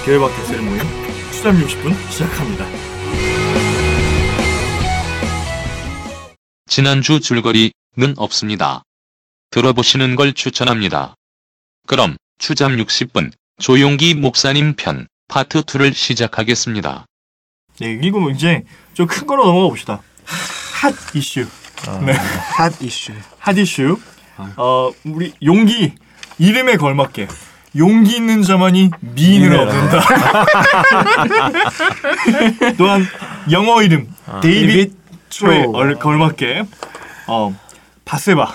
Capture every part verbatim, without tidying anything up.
계열밖에 셀 모임 추잠 육십 분 시작합니다. 지난주 줄거리는 없습니다. 들어보시는 걸 추천합니다. 그럼 추잠 육십 분 조용기 목사님 편 파트 이를 시작하겠습니다. 네, 그리고 이제 좀 큰 거로 넘어가 봅시다. 핫 이슈. 어, 네. 핫 이슈. 핫 이슈. 어, 우리 용기 이름에 걸맞게 용기 있는 자만이 미인을 얻는다. 또한 영어 이름 아, 데이빗 초에 걸맞게 어, 바세바.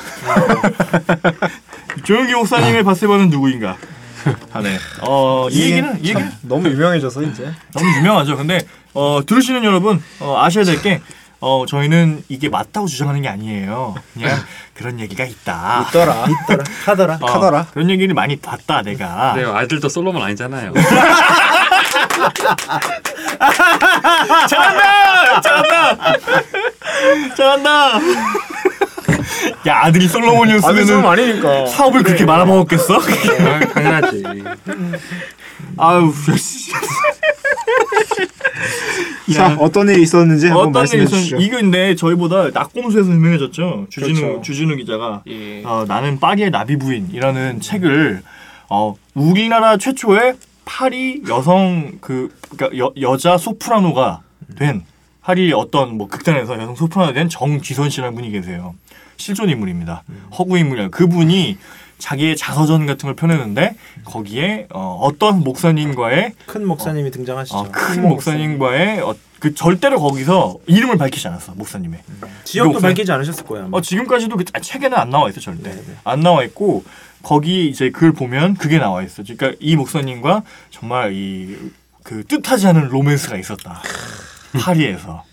조용기 목사님의 바세바는 누구인가? 아, 네. 어, 이 얘기는 이 얘기는 너무 유명해져서 이제 너무 유명하죠. 근데 어, 들으시는 여러분 어, 아셔야 될 게 어, 저희는 이게 맞다고 주장하는 게 아니에요. 그냥 그런 얘기가 있다. 있더라. 있더라. 하더라. 어, 하더라. 그런 얘기를 많이 봤다 내가. 네, 아이들도 솔로몬 아니잖아요. 잘한다! 잘한다! 잘한다! 야, 아들이 솔로몬이었으면 아니니까 사업을 그래. 그렇게 말아먹었겠어? 아, 당연하지. 아유, 자, 어떤 일이 있었는지 한번 말씀해 주시죠. 이거 근데 저희보다 낙곰수에서 유명해졌죠. 주진우 그렇죠. 주진우 기자가 예. 어, 나는 파리의 나비 부인이라는 책을 어, 우리나라 최초의 파리 여성 그 그러니까 여, 여자 소프라노가 된 파리 어떤 뭐 극단에서 여성 소프라노가 된 정지선 씨라는 분이 계세요. 실존 인물입니다. 음. 허구 인물이야. 그분이 자기의 자서전 같은 걸 펴내는데 거기에 어, 어떤 목사님과의 큰 목사님이 어, 등장하시죠. 어, 큰 목사님과의 어, 그 절대로 거기서 이름을 밝히지 않았어. 목사님의. 음. 지역도 목사님, 밝히지 않으셨을 거예요. 아마. 어, 지금까지도 그 책에는 안 나와 있어 절대. 네네. 안 나와 있고 거기 이제 글 보면 그게 나와 있어. 그러니까 이 목사님과 정말 이 그 뜻하지 않은 로맨스가 있었다. 파리에서.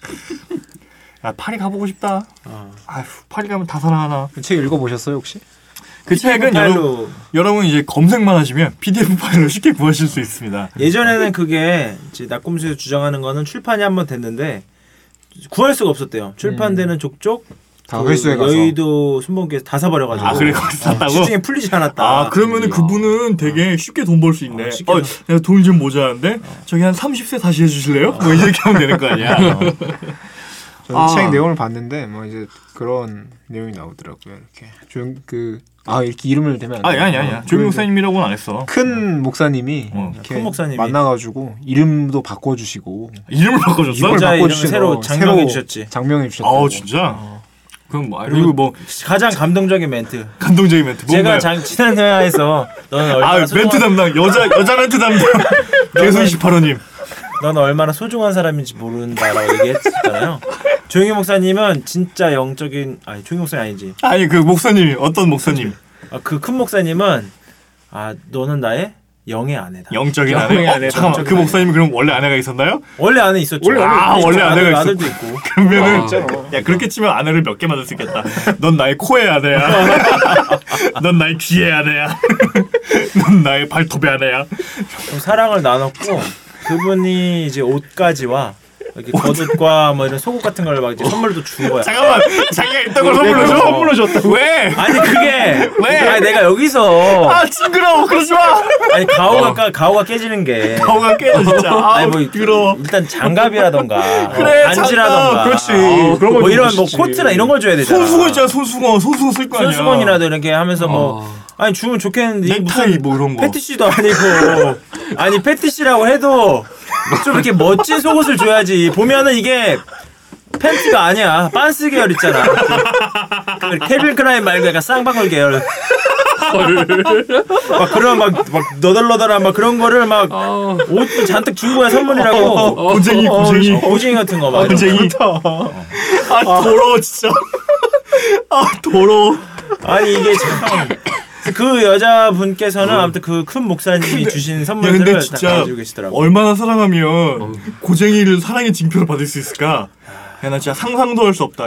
야, 파리 가보고 싶다. 어. 아휴, 파리 가면 다 사랑하나. 그 책 읽어보셨어요 혹시? 그 책은 여러분, 여러분 이제 검색만 하시면 피디에프 파일로 쉽게 구하실 수 있습니다. 예전에는 그게 이제 낙곰수에서 주장하는 거는 출판이 한번 됐는데 구할 수가 없었대요. 출판되는 음. 족족 다 그 회수해 가서 여의도 순봉기에서 다 사버려가지고. 아, 그래 거기서 샀다고? 시중에 풀리지 않았다. 아, 그러면은 그분은 되게 쉽게 돈 벌 수 있네. 어, 어, 내가 돈 좀 모자란데 어. 저기 한 삼십 세 다시 해주실래요? 어. 뭐 이렇게 하면 되는 거 아니야? 어. 저는 아. 책 내용을 봤는데 뭐 이제 그런 내용이 나오더라고요. 이렇게 조용 그 아 이렇게 이름을 대면 아니 아니 아니야. 조용 목사님이라고는 안 했어. 큰 목사님이 어. 이렇게 큰 목사님이 만나가지고 이름도 바꿔주시고 이름을 바꿔줬어? 이름을 바꿔주시고 새로 장명해 주셨지. 장명해 주셨다. 아 진짜? 어. 그럼 뭐 그리고 뭐 가장 감동적인 멘트. 감동적인 멘트. 제가 장, 지난 대화에서 너는 얼마나 아 소중한... 멘트 담당 여자 여자 멘트 담당 개소 이십팔 호님. 너는 얼마나 소중한 사람인지 모른다라고 얘기했잖아요. 조용히 목사님은 진짜 영적인 아니 조용히 목사님 아니지. 아니 그 목사님이 어떤 목사님? 아, 그 큰 목사님은 아 너는 나의 영의 아내다. 영적인 아내. 아내. 어, 잠깐만 그 목사님이 그럼 원래 아내가 있었나요? 원래 아내 있었죠. 원래 아 아내 원래 아내가 있었. 아들도 있고. 그러면은 아, 야 그렇게 치면 아내를 몇 개 만들 수 있겠다. 넌 나의 코의 아내야. 넌 나의 귀의 아내야. 넌 나의 발톱의 아내야. 사랑을 나눴고 그분이 이제 옷가지와 이렇게 겉옷과 뭐 이런 속옷 같은 걸 막 이제 선물도 준 거야. 잠깐만 자기가 있던 걸 선물로 줘? 선물로 줬다고? 왜? 아니 그게 왜? 아니 내가 여기서 아 징그러워 그러지 마. 아니 가오가 어. 가오가 깨지는 게 가오가 깨져 진짜. 아, 아니 뭐 더러워. 일단 장갑이라던가 그래, 반지라던가 장갑. 그렇지. 어, 그런 뭐 이런 뭐 코트나 이런 걸 줘야 되잖아. 손수건 있잖아 손수건 손수건 쓸 거 아니야. 손수건이라도 이렇게 하면서 뭐 어. 아니 주면 좋겠는데 넥타이 뭐 이런 거 패티시도 아니고 아니 패티시라고 해도 좀 이렇게 멋진 속옷을 줘야지. 보면은 이게 팬티가 아니야. 빤스 계열 있잖아. 그 케빈 클라인 말고 약간 쌍방울 계열. 막 그런 막, 막 너덜너덜한 막 그런 거를 막 어. 옷도 잔뜩 준 거야 선물이라고. 어, 어, 고쟁이 고쟁이 어, 고쟁이 같은 거 막. 고쟁이. 아 더러워 진짜. 아 더러워. 아니 이게 참. 그 여자분께서는 어. 아무튼 그 큰 목사님이 근데, 주신 선물들을 다 가지고 계시더라고요. 얼마나 사랑하면 어. 고쟁이를 사랑의 징표를 받을 수 있을까? 야, 나 진짜 상상도 할 수 없다.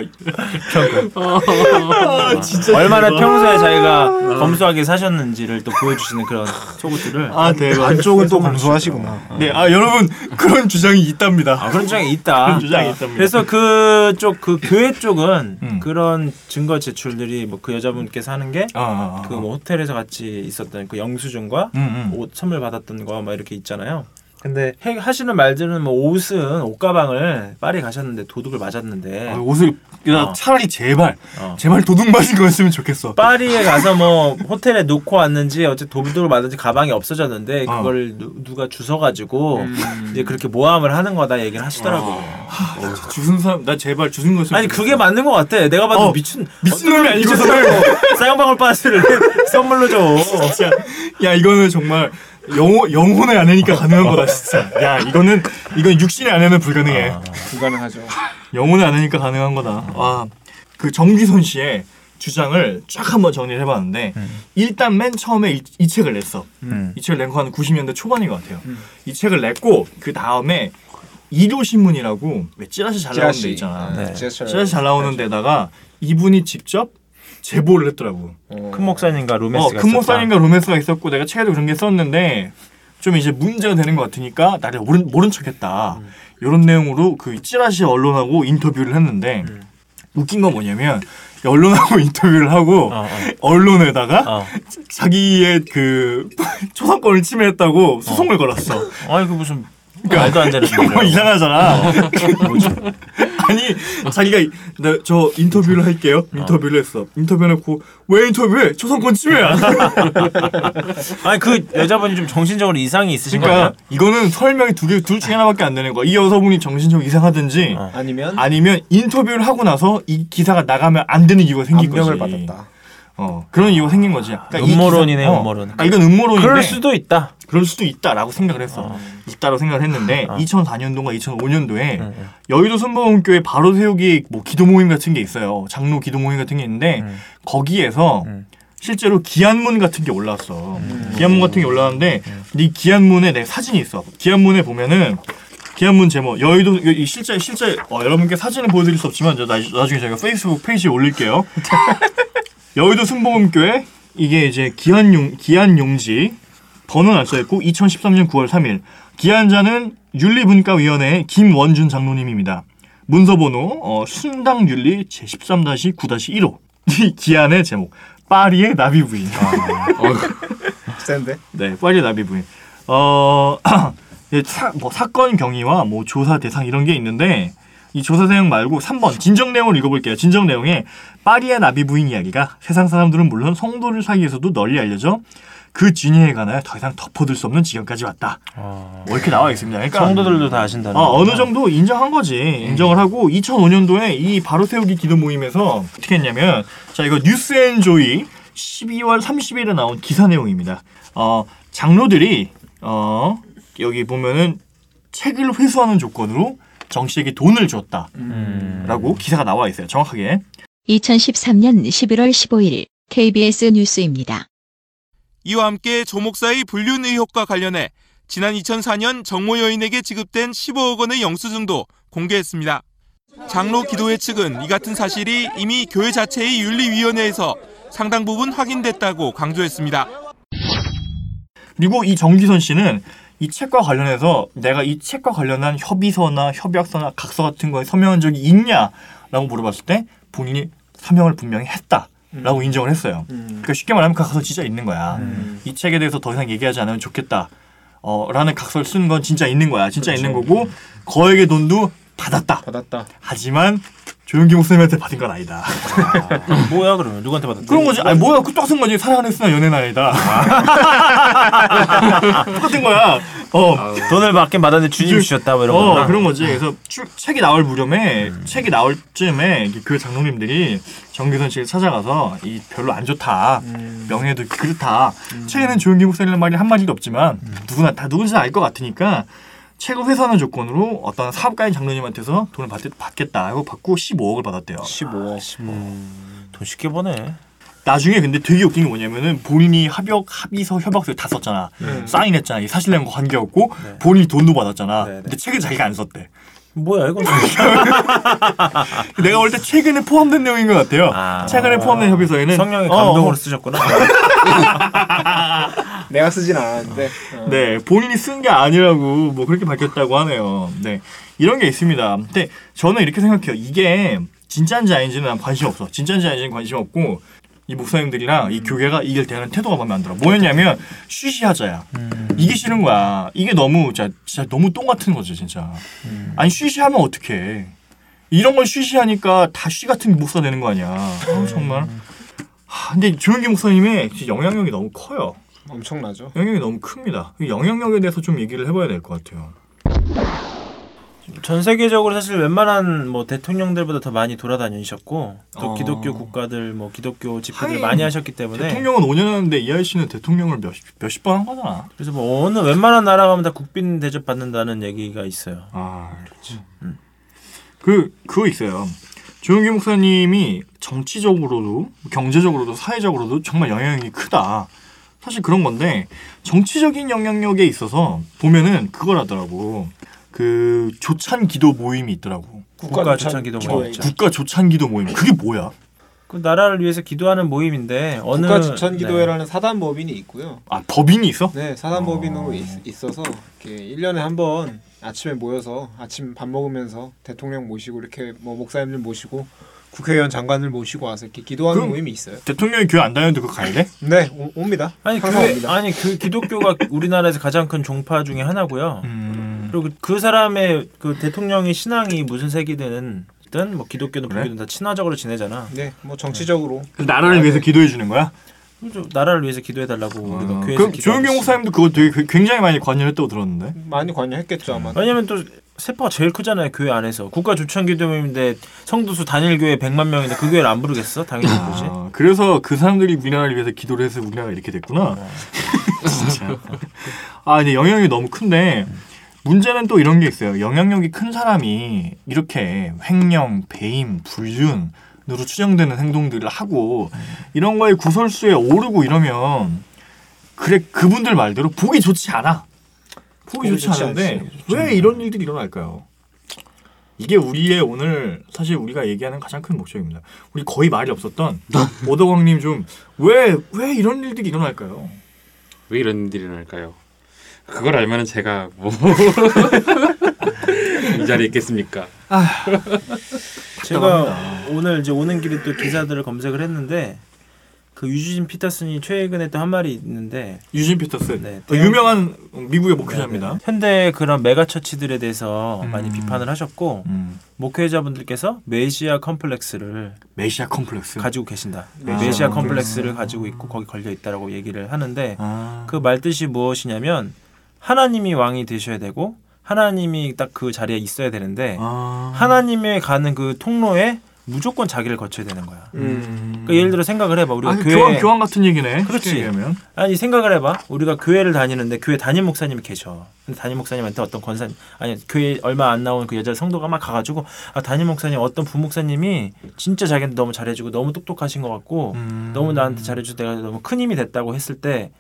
아, 진짜 얼마나 대박. 평소에 자기가 검소하게 사셨는지를 또 보여주시는 그런 속옷들을. 아 대박. 안쪽은 또 검소하시구나. 네, 아 여러분 그런 주장이 있답니다. 아, 그런 주장이 있다. 그런 주장이 있답니다. 그래서 그쪽 그 교회 쪽은 음. 그런 증거 제출들이 뭐 그 여자분께서 하는 게 아, 아, 아. 그 뭐 호텔에서 같이 있었던 그 영수증과 음, 음. 옷 선물 받았던 거 막 이렇게 있잖아요. 근데 해, 하시는 말들은 뭐 옷은 옷가방을 파리 가셨는데 도둑을 맞았는데 아, 옷을 야, 어. 차라리 제발 어. 제발 도둑 맞은 거였으면 좋겠어. 파리에 가서 뭐 호텔에 놓고 왔는지 어째 도둑을 맞았는지 가방이 없어졌는데 어. 그걸 누, 누가 주워가지고 음. 이제 그렇게 모함을 하는 거다 얘기를 하시더라고요. 주순 사람 나 제발 주순 거였으면 아니 좋겠어. 그게 맞는 것 같아. 내가 봐도 어, 미친 미친 놈이 어떤 아니고서 미친 쌍방울 바스를 선물로 줘. 진짜 야 이거는 정말 영혼 영혼의 아내니까 가능한 거다 진짜. 야 이거는 이건 육신의 아내는 불가능해. 아. 불가능하죠. 영혼의 아내니까 가능한 거다. 와 그 정기선 씨의 주장을 쫙 한번 정리를 해봤는데 음. 일단 맨 처음에 이, 이 책을 냈어. 음. 이 책을 낸 거 한 구십 년대 초반인 것 같아요. 이 책을 냈고 그 다음에 일요신문이라고 왜 찌라시 잘 나오는 데 있잖아. 네. 찌라시 잘 나오는 데다가 이분이 직접 제보를 했더라고. 큰 목사님과 어, 로맨스가 큰 목사님과 로맨스가 있었고 내가 책에도 그런 게 썼는데 좀 이제 문제가 되는 것 같으니까 나를 모른, 모른 척했다. 음. 이런 내용으로 그 찌라시 언론하고 인터뷰를 했는데 음. 웃긴 건 뭐냐면 언론하고 인터뷰를 하고 어, 어. 언론에다가 어. 자기의 그 초상권을 침해했다고 소송을 걸었어. 아니 그 무슨 말도 안 되는 정말 일이라고. 이상하잖아. 아니 자기가 나 저 인터뷰를 할게요. 인터뷰를 했어. 인터뷰해놓고 왜 인터뷰해? 초상권 침해야. 아니 그 여자분이 좀 정신적으로 이상이 있으신 거야. 그러니까 이거는 설명이 두 개 둘 중에 하나밖에 안 되는 거야. 이 여성분이 정신적으로 이상하든지 어. 아니면 아니면 인터뷰를 하고 나서 이 기사가 나가면 안 되는 이유가 생긴 거지. 압력을 받았다. 어 그런 이유가 생긴 거지. 그러니까 이 음모론이네, 기사- 어, 음모론. 아, 이건 음모론인데 그럴 수도 있다. 그럴 수도 있다라고 생각을 했어. 어. 있다고 생각을 했는데 어. 이천사 년도인가 이천오 년도에 응, 응. 여의도 순복음교회 바로 세우기 뭐 기도 모임 같은 게 있어요. 장로 기도 모임 같은 게 있는데 응. 거기에서 응. 실제로 기한문 같은 게 올라왔어. 기한문 같은 게 올라왔는데 이 기한문에 내 사진이 있어. 기한문에 보면은 기한문 제목 여의도 이 실제 실제 어, 여러분께 사진을 보여드릴 수 없지만 저 나, 나중에 저희가 페이스북 페이지에 올릴게요. 여의도 순복음교회 이게 이제 기한용 기한용지 번호는 안 써있고 이천십삼 년 구월 삼 일 기한자는 윤리분과위원회의 김원준 장로님입니다. 문서번호 어, 순당윤리 제십삼 구 일호 이 기한의 제목 파리의 나비 부인. 센데? 네, 파리의 나비 부인. 어, 예, 사, 뭐 사건 경위와 뭐 조사 대상 이런 게 있는데 이 조사 내용 말고 삼 번 진정 내용을 읽어볼게요. 진정 내용에 파리의 나비 부인 이야기가 세상 사람들은 물론 성도들 사이에서도 널리 알려져 그 진위에 관하여 더 이상 덮어둘 수 없는 지경까지 왔다. 어. 뭐 이렇게 나와 있습니다. 그러니까 성도들도 다 아신다는 어, 어느 거구나. 정도 인정한 거지. 인정을 하고 이천오 년도에 이 바로 세우기 기도 모임에서 어떻게 했냐면 자 이거 뉴스앤조이 십이월 삼십일에 나온 기사 내용입니다. 어, 장로들이 어, 여기 보면은 책을 회수하는 조건으로 정 씨에게 돈을 줬다라고 음. 기사가 나와 있어요. 정확하게. 이천십삼 년 십일월 십오일 케이비에스 뉴스입니다. 이와 함께 조 목사의 불륜 의혹과 관련해 지난 이천사 년 정모 여인에게 지급된 십오억 원의 영수증도 공개했습니다. 장로 기도회 측은 이 같은 사실이 이미 교회 자체의 윤리위원회에서 상당 부분 확인됐다고 강조했습니다. 그리고 이 정기선 씨는 이 책과 관련해서 내가 이 책과 관련한 협의서나 협약서나 각서 같은 거에 서명한 적이 있냐라고 물어봤을 때 본인이 서명을 분명히 했다라고 음. 인정을 했어요. 음. 그러니까 쉽게 말하면 그 각서 진짜 있는 거야. 음. 이 책에 대해서 더 이상 얘기하지 않으면 좋겠다. 어, 라는 각서를 쓴 건 진짜 있는 거야. 진짜 그렇죠. 있는 거고 거액의 돈도 받았다. 받았다. 하지만 조용기 목사님한테 받은 건 아니다. 아, 뭐야 그러면 누구한테 받았대? 그런 거지. 아니 뭐야 그 똑같은 거지. 사랑 안 했으나 연애는 아니다. 똑같은 거야. 어. 돈을 받긴 받았는데 주님이 주셨다 뭐 이런 어, 거구나. 그런 거지. 그래서 추, 책이 나올 무렵에 음. 책이 나올 쯤에 그 장로님들이 정기선 씨를 찾아가서 이 별로 안 좋다. 음. 명예도 그렇다. 음. 책에는 조용기 목사님 말이 한 마디도 없지만 음. 누구나 다 누군지 알 것 같으니까 책을 회수하는 조건으로 어떤 사업가인 장로님한테서 돈을 받, 받겠다 하고 받고 십오억을 받았대요. 십오억. 음, 돈 쉽게 버네. 나중에 근데 되게 웃긴 게 뭐냐면은 본인이 합역, 합의서, 협약서 다 썼잖아. 음. 사인했잖아. 이 사실 내용과 관계없고 네. 본인이 돈도 받았잖아. 네, 네. 근데 책은 자기가 안 썼대. 뭐야 이건? 내가 볼 때 최근에 포함된 내용인 것 같아요. 아. 최근에 포함된 협의서에는 성령의 어, 감동으로 어. 쓰셨구나. 내가 쓰진 않았는데. 어. 네, 본인이 쓴 게 아니라고 뭐 그렇게 밝혔다고 하네요. 네, 이런 게 있습니다. 근데 저는 이렇게 생각해요. 이게 진짜인지 아닌지는 난 관심 없어. 진짜인지 아닌지는 관심 없고 이 목사님들이랑 이 교회가 이길 대하는 태도가 마음에 안 들어. 뭐였냐면 쉬쉬하자야. 음. 이게 싫은 거야. 이게 너무 진짜, 진짜 너무 똥 같은 거죠, 진짜. 음. 아니 쉬쉬하면 어떡해. 이런 걸 쉬쉬하니까 다 쉬 같은 목사 되는 거 아니야. 아, 정말. 하, 근데 조용기 목사님의 진짜 영향력이 너무 커요. 엄청나죠. 영향력이 너무 큽니다. 이 영향력에 대해서 좀 얘기를 해봐야 될 것 같아요. 전 세계적으로 사실 웬만한 뭐 대통령들보다 더 많이 돌아다니셨고 또 어. 기독교 국가들 뭐 기독교 집회들 하긴 많이 하셨기 때문에 대통령은 오 년 하는데 이하이 씨는 대통령을 몇십, 몇십 번 한 거잖아. 그래서 뭐 어느 웬만한 나라 가면 다 국빈 대접 받는다는 얘기가 있어요. 아, 그렇지. 음. 그 그거 있어요. 조용기 목사님이 정치적으로도 경제적으로도 사회적으로도 정말 영향력이 크다. 사실 그런 건데 정치적인 영향력에 있어서 보면은 그걸 하더라고. 그 조찬 기도 모임이 있더라고. 국가 조찬 기도 모임. 어, 국가 조찬 기도 모임. 그게 뭐야? 그 나라를 위해서 기도하는 모임인데 어느 국가 추천 네. 기도회라는 사단 법인이 있고요. 아, 법인이 있어? 네, 사단 어. 법인으로 있, 있어서 이렇게 일 년에 한 번 아침에 모여서 아침 밥 먹으면서 대통령 모시고 이렇게 뭐 목사님들 모시고 국회의원 장관들 모시고 와서 이렇게 기도하는 그럼- 모임이 있어요. 대통령이 교회 안 다녀도 그거 가야 돼? 네, 오, 옵니다. 아니 항상 그 옵니다. 아니 그 기독교가 우리나라에서 가장 큰 종파 중에 하나고요. 음. 그리고 그 사람의 그 대통령의 신앙이 무슨 색이든 든 뭐 기독교든 그래? 불교든 다 친화적으로 지내잖아. 네, 뭐 정치적으로 그래서 나라를 아, 위해서 네. 기도해 주는 거야? 그래서 나라를 위해서 기도해 달라고 우리가 어, 교회에서 그럼 기도하듯이. 조용기 목사님도 그거 되게 굉장히 많이 관여했다고 들었는데. 많이 관여했겠죠 아마. 왜냐면 또 세파가 제일 크잖아요 교회 안에서. 국가 조찬 기도회인데 성도수 단일 교회 백만 명인데 그 교회를 안 부르겠어? 당연히 부르지. 아, 그래서 그 사람들이 우리나라를 위해서 기도를 해서 우리나라가 이렇게 됐구나. 진짜. 아, 근데 영향력이 너무 큰데 문제는 또 이런 게 있어요. 영향력이 큰 사람이 이렇게 횡령, 배임, 불륜으로 추정되는 행동들을 하고 이런 거에 구설수에 오르고 이러면 그래 그분들 말대로 보기 좋지 않아. 보기 보기 좋지 좋지 않은데 않지. 왜 이런 일들이 일어날까요? 이게 우리의 오늘 사실 우리가 얘기하는 가장 큰 목적입니다. 우리 거의 말이 없었던 오덕왕님 좀 왜 왜 이런 일들이 일어날까요? 왜 이런 일이 일어날까요? 그걸 알면은 제가 뭐 이 자리에 있겠습니까? 제가 오늘 이제 오는 길에 또 기사들을 검색을 했는데 그 유진 피터슨이 최근에 또 한 말이 있는데 유진 피터슨 네, 어, 유명한 미국의 목회자입니다. 현대 그런 메가처치들에 대해서 음. 많이 비판을 하셨고 음, 목회자분들께서 메시아 컴플렉스를 메시아 컴플렉스. 가지고 계신다. 메시아 메시아 컴플렉스. 컴플렉스를 가지고 있고 거기 걸려 있다라고 얘기를 하는데 아, 그 말뜻이 무엇이냐면 하나님이 왕이 되셔야 되고 하나님이 딱 그 자리에 있어야 되는데 아, 하나님의 가는 그 통로에 무조건 자기를 거쳐야 되는 거야. 음. 그러니까 예를 들어 생각을 해봐. 우리가 아, 그 교회 교환 교환 같은 얘기네. 그렇지. 쉽게 얘기하면. 아니 생각을 해봐. 우리가 교회를 다니는데 교회 담임 목사님이 계셔. 근데 담임 목사님한테 어떤 권사 아니 교회 얼마 안 나온 그 여자 성도가 막 가가지고 아 담임 목사님 어떤 부목사님이 진짜 자기한테 너무 잘해주고 너무 똑똑하신 것 같고 음. 너무 나한테 잘해주고 내가 너무 큰 힘이 됐다고 했을 때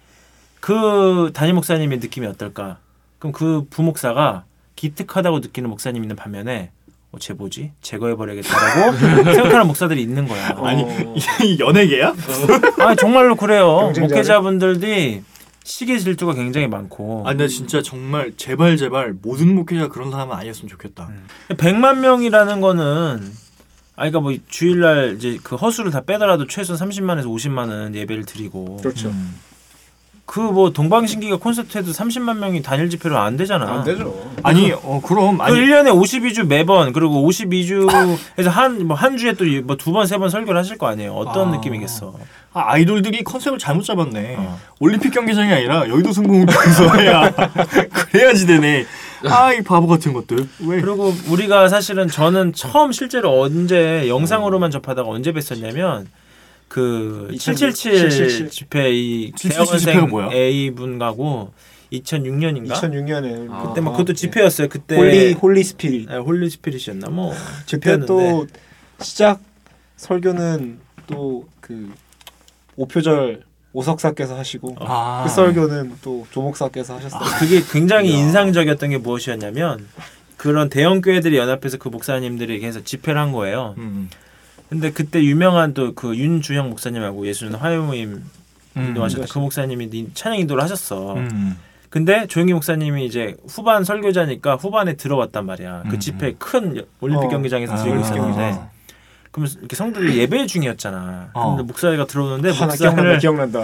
그 담임 목사님의 느낌이 어떨까? 그럼 그 부목사가 기특하다고 느끼는 목사님 있는 반면에 어, 쟤 뭐지? 제거해버려야겠다라고 생각하는 목사들이 있는 거야. 아니 어. 이 연예계야? 아니 정말로 그래요. 경쟁자를? 목회자분들이 시기 질투가 굉장히 많고 아, 나 진짜 정말 제발 제발 모든 목회자가 그런 사람은 아니었으면 좋겠다. 백만 명이라는 거는 아니 그러니까 뭐 주일날 이제 그 허수를 다 빼더라도 최소 삼십만에서 오십만은 예배를 드리고 그렇죠. 음. 그 뭐 동방신기가 콘서트 해도 삼십만 명이 단일 집회로 안 되잖아. 안 되죠. 아니, 어 그럼 그 아니 일 년에 오십이 주 매번 그리고 오십이 주에서 한 뭐 한 주에 또 뭐 두 번 세 번 설교를 하실 거 아니에요. 어떤 아. 느낌이겠어. 아, 아이돌들이 컨셉을 잘못 잡았네. 어. 올림픽 경기장이 아니라 여의도 승부공장에서 해야 그래야지 되네. 아, 이 바보 같은 것들. 왜? 그리고 우리가 사실은 저는 처음 실제로 언제 영상으로만 접하다가 언제 뵀었냐면 그 칠칠칠 칠칠칠 집회 이 칠칠칠 집회가 대학원생 뭐야? A 분하고 이천육 년인가 이천육 년에 아. 그때 뭐 그것도 집회였어요. 그때 홀리 홀리 스피릿. 네, 홀리 스피릿이었나 뭐 그때 집회였는데 또 시작 설교는 또 그 오표절 오석사께서 하시고 아. 그 설교는 또 조목사께서 하셨어요. 그게 굉장히 이야. 인상적이었던 게 무엇이었냐면 그런 대형 교회들이 연합해서 그 목사님들이 해서 집회를 한 거예요. 음. 근데 그때 유명한 또 그 윤주형 목사님하고 예수는 화요모임 음. 인도하셨던 그 목사님이 찬양 인도를 하셨어. 음. 근데 조영기 목사님이 이제 후반 설교자니까 후반에 들어왔단 말이야. 그 음. 집회 큰 올림픽 어. 경기장에서 아, 드리고 있었는데 아. 그러면 이렇게 성도들이 예배 중이었잖아. 어. 근데 목사가 들어오는데 하나 기억난다 목사를 기억난다.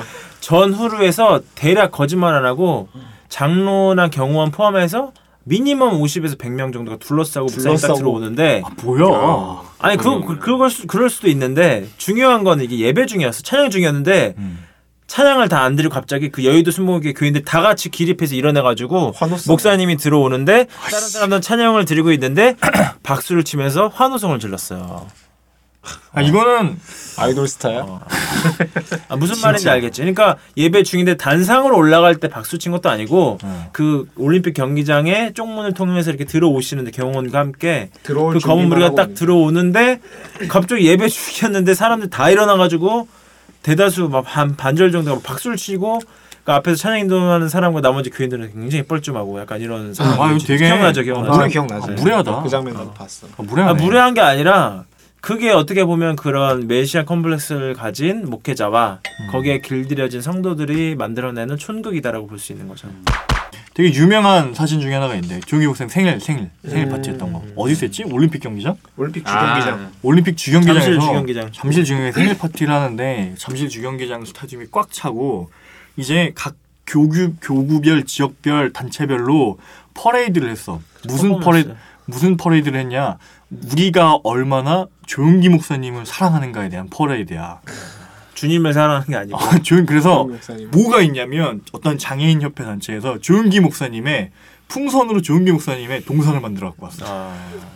전후루에서 대략 거짓말 안 하고 장로나 경호원 포함해서 미니멈 오십에서 백 명 정도가 둘러싸고 목사님 딱 둘러싸고. 들어오는데 아, 뭐야? 아니 그, 그 그럴 수 그럴 수도 있는데 중요한 건 이게 예배 중이었어. 찬양 중이었는데 음. 찬양을 다 안 드리고 갑자기 그 여의도 순복음교회 교인들 다 같이 기립해서 일어나가지고 환호성. 목사님이 들어오는데 다른 사람들은 찬양을 드리고 있는데 박수를 치면서 환호성을 질렀어요. 아, 이거는 아이돌 스타야. 어. 아, 무슨 말인지 알겠지. 그러니까 예배 중인데 단상으로 올라갈 때 박수 친 것도 아니고 어. 그 올림픽 경기장에 쪽문을 통해서 이렇게 들어오시는데 경호원과 함께 들어올 그 검은 준비만 무리가 하고 딱 있는. 들어오는데 갑자기 예배 중이었는데 사람들 다 일어나가지고 대다수 막 한 반절 정도가 박수를 치고 그 앞에서 찬양 인도하는 사람과 나머지 교인들은 굉장히 뻘쭘하고 약간 이런 상황이 아, 이거 되게 기억나죠, 아, 기억나죠. 물론 기억나지. 아, 무례하다. 그 장면 나도 봤어. 아, 무례하네. 아, 무례한 게 아니라 그게 어떻게 보면 그런 메시아 컴플렉스를 가진 목회자와 음. 거기에 길들여진 성도들이 만들어내는 촌극이다라고 볼 수 있는 거죠. 되게 유명한 사진 중에 하나가 있는데 조기 목사님 생일 생일 생일 음. 파티 했던 거 어디서 했지? 올림픽 경기장? 올림픽 아. 주경기장. 올림픽 주경기장에서 잠실 주경기장. 잠실 주경기장 생일 파티를 하는데 잠실 주경기장 스타디움이 꽉 차고 이제 각 교구 교구별 지역별 단체별로 퍼레이드를 했어. 무슨 퍼포먼스. 퍼레이드 무슨 퍼레이드를 했냐? 우리가 얼마나 조용기 목사님을 사랑하는가에 대한 퍼레이드야. 주님을 사랑하는 게 아니고 아, 조용 그래서 목사님. 뭐가 있냐면 어떤 장애인 협회 단체에서 조용기 목사님의 풍선으로 조용기 목사님의 동상을 만들어 갖고 왔어. 아,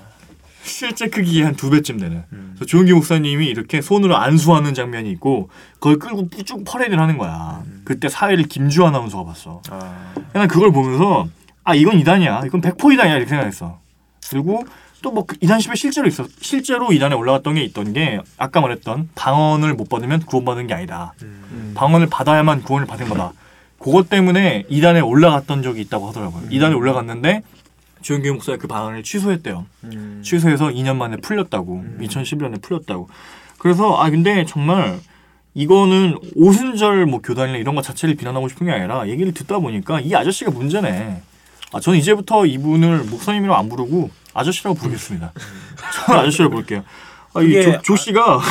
실제 크기의 한 두 배쯤 되는. 음. 그래서 조용기 목사님이 이렇게 손으로 안수하는 장면이 있고 그걸 끌고 쭉 퍼레이드를 하는 거야. 그때 사회를 김주 아나운서가 봤어. 아, 난 그걸 보면서 아 이건 이단이야. 이건 백 퍼센트 이단이야 이렇게 생각했어. 그리고 또 뭐 이단십에 실제로 있어. 실제로 이단에 올라갔던 게 있던 게 아까 말했던 방언을 못 받으면 구원받는 게 아니다. 음. 방언을 받아야만 구원을 받은 거다. 그것 때문에 이단에 올라갔던 적이 있다고 하더라고요. 이단에 올라갔는데 조영기 목사가 그 방언을 취소했대요. 음. 취소해서 이 년 만에 풀렸다고. 이천십일 년에 풀렸다고. 그래서 아 근데 정말 이거는 오순절 뭐 교단이나 이런 것 자체를 비난하고 싶은 게 아니라 얘기를 듣다 보니까 이 아저씨가 문제네. 아 저는 이제부터 이분을 목사님이라고 안 부르고 아저씨라고 부르겠습니다. 저는 아저씨라고 부를게요. 아, 이 그게 조, 조 씨가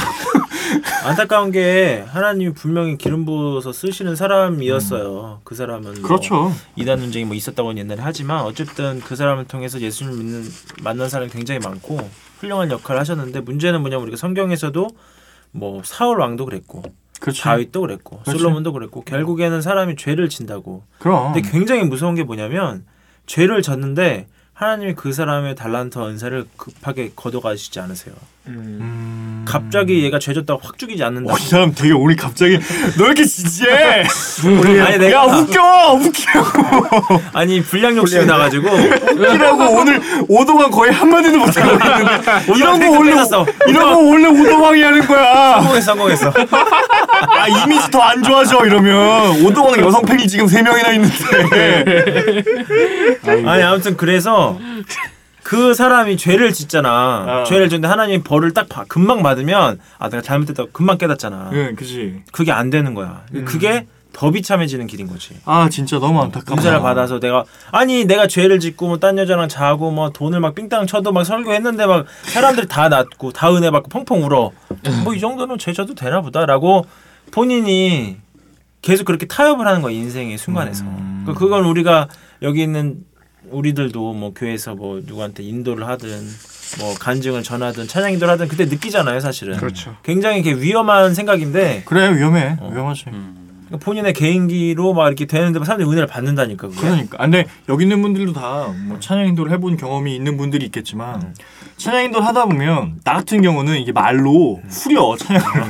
안타까운 게 하나님이 분명히 기름 부어서 쓰시는 사람이었어요. 그 사람은 뭐 그렇죠. 이단 논쟁이 뭐 있었다고는 옛날에 하지만 어쨌든 그 사람을 통해서 예수님 믿는 만난 사람이 굉장히 많고 훌륭한 역할을 하셨는데 문제는 뭐냐면 우리가 성경에서도 뭐 사울 왕도 그랬고 그렇죠. 다윗도 그랬고 그렇죠. 솔로몬도 그랬고 결국에는 사람이 죄를 진다고. 그럼. 근데 굉장히 무서운 게 뭐냐면 죄를 졌는데 하나님이 그 사람의 달란트 은사를 급하게 걷어가시지 않으세요. 음. 음... 갑자기 얘가 죄 졌다고 확 죽이지 않는다. 어, 이 사람 되게 오늘 갑자기 너 이렇게 진지해? 우리 아니, 야 내가- 웃겨 웃겨 아니 불량 욕심이 나가지고 웃기라고 오늘 오동환 거의 한 마디도 못하고 있는데 이런 거 원래 뺏었어. 이런 거 원래 오동환이 하는 거야. 성공했어 성공했어. 아 이미지 더 안 좋아져 이러면 오동환 여성 팬이 지금 세 명이나 있는데. 아니 아무튼 그래서 그 사람이 죄를 짓잖아. 어. 죄를 짓는데 하나님이 벌을 딱 봐. 금방 받으면 아 내가 잘못했다고 금방 깨닫잖아. 응, 그지. 그게 안 되는 거야. 그게 더 비참해지는 길인 거지. 아 진짜 너무 안타깝다. 은사를 받아서 내가 아니 내가 죄를 짓고 뭐 딴 여자랑 자고 뭐 돈을 막 삥땅 쳐도 막 설교했는데 막 사람들이 다 낫고 다 은혜 받고 펑펑 울어. 뭐 이 정도는 죄 져도 되나 보다라고 본인이 계속 그렇게 타협을 하는 거야 인생의 순간에서. 음. 그 그건 우리가 여기 있는 우리들도 뭐 교회에서 뭐 누구한테 인도를 하든 뭐 간증을 전하든 찬양 인도를 하든 그때 느끼잖아요 사실은. 그렇죠. 굉장히 이렇게 위험한 생각인데 그래 위험해. 어. 위험하지. 그러니까 본인의 개인기로 막 이렇게 되는데 사람들이 은혜를 받는다니까. 그게. 그러니까. 아, 근데 여기 있는 분들도 다 뭐 찬양 인도를 해본 경험이 있는 분들이 있겠지만 음. 찬양 인도를 하다 보면 나 같은 경우는 이게 말로 후려 찬양을.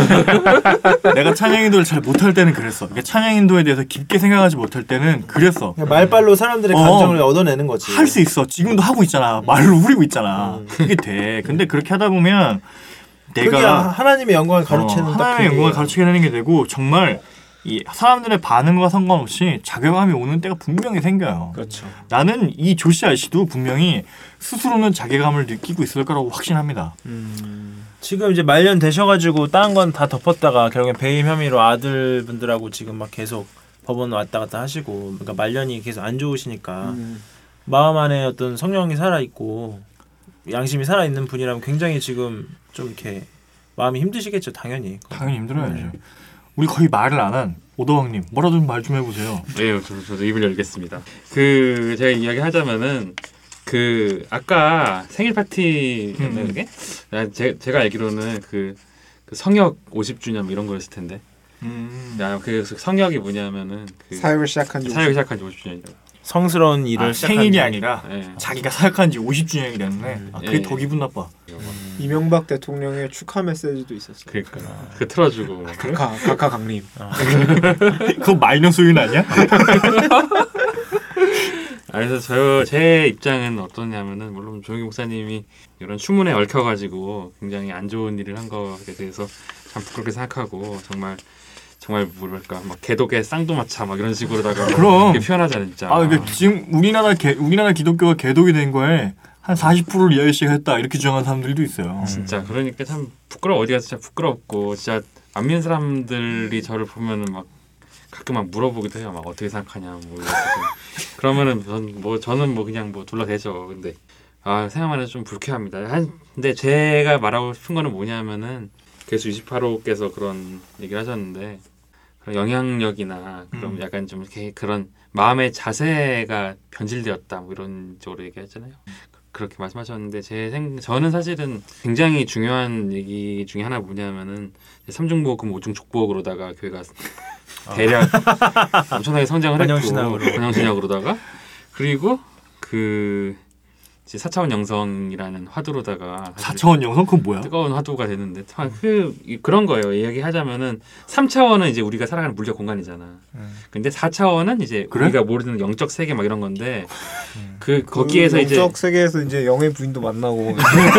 내가 찬양 인도를 잘 못할 때는 그랬어. 그러니까 찬양 인도에 대해서 깊게 생각하지 못할 때는 그랬어. 말빨로 사람들의 어. 감정을 얻어내는 거지. 할 수 있어. 지금도 하고 있잖아. 말로 후리고 있잖아. 그게 돼. 근데 그렇게 하다 보면 그게 내가 하나님의 영광을 가르치는 어, 딱 하나님의 그게. 영광을 가르치게 되는 게 되고 정말 이 사람들의 반응과 상관없이 자괴감이 오는 때가 분명히 생겨요. 그렇죠. 나는 이 조시아 씨도 분명히 스스로는 자괴감을 느끼고 있을 거라고 확신합니다. 음, 지금 이제 말년 되셔가지고 다른 건 다 덮었다가 결국엔 배임 혐의로 아들분들하고 지금 막 계속 법원 왔다 갔다 하시고, 그러니까 말년이 계속 안 좋으시니까 음. 마음 안에 어떤 성령이 살아 있고 양심이 살아 있는 분이라면 굉장히 지금 좀 이렇게 마음이 힘드시겠죠, 당연히. 당연히 힘들어야죠. 네. 우리 거의 말을 안 한 오더왕님, 뭐라도 말 좀 해보세요. 네, 저도, 저도 입을 열겠습니다. 그 제가 이야기하자면은 그 아까 생일 파티였나 음. 그게? 제, 제가 알기로는 그, 그 성역 오십 주년 이런 거였을 텐데. 음. 야, 그 성역이 뭐냐면은 그 사역을 시작한 지 사역을 시작한 지 오십 주년이라고. 성스러운 일을 아, 시작한 생일이 지. 아니라 네. 자기가 사역한 지 오십 주년이 됐네. 아, 그게 예. 더 기분 나빠. 이명박 대통령의 축하 메시지도 있었어요. 그러니까 그 틀어주고. 각하 각하 강림. 그거 마이너스 요인 아니야? 아, 그래서 저 제 입장은 어떠냐면은 물론 조용기 목사님이 이런 추문에 얽혀가지고 굉장히 안 좋은 일을 한 것에 대해서 참 부끄럽게 생각하고 정말 정말 뭐랄까 막 개독의 쌍두마차 막 이런 식으로다가 그럼. 이렇게 표현하잖아요 진짜. 아, 그러니까 지금 우리나라 개, 우리나라 기독교가 개독이 된 거에 한 사십 퍼센트를 이하이 씨가 했다 이렇게 주장하는 사람들도 있어요. 진짜 그러니까 참 부끄러워. 어디 가서 진짜 부끄럽고 진짜 안 믿는 사람들이 저를 보면은 막 가끔 막 물어보기도 해요. 막 어떻게 생각하냐 뭐 이렇게. 그러면은 전 뭐 저는 뭐 그냥 뭐 둘러대죠. 근데 아 생각만 해도 좀 불쾌합니다. 한 근데 제가 말하고 싶은 거는 뭐냐면은 개수 이십팔 호께서 그런 얘기를 하셨는데 그런 영향력이나 그런 음. 약간 좀 이렇게 그런 마음의 자세가 변질되었다 뭐 이런 쪽으로 얘기했잖아요. 그렇게 말씀하셨는데 제 생 저는 사실은 굉장히 중요한 얘기 중에 하나 뭐냐면은 삼중보금 오중족보로다가 교회가 대략 엄청나게 성장을 했고 번영신학으로. 번영신학으로다가 그리고 그 이제 사 차원 영성이라는 화두로다가 사 차원 영성 그건 뭐야? 뜨거운 화두가 되는데 그 그런 거예요. 이야기하자면은 삼 차원은 이제 우리가 살아가는 물적 공간이잖아. 음. 근데 사 차원은 이제 그래? 우리가 모르는 영적 세계 막 이런 건데 음. 그 거기에서 그 이제 영적 세계에서 이제 영의 부인도 만나고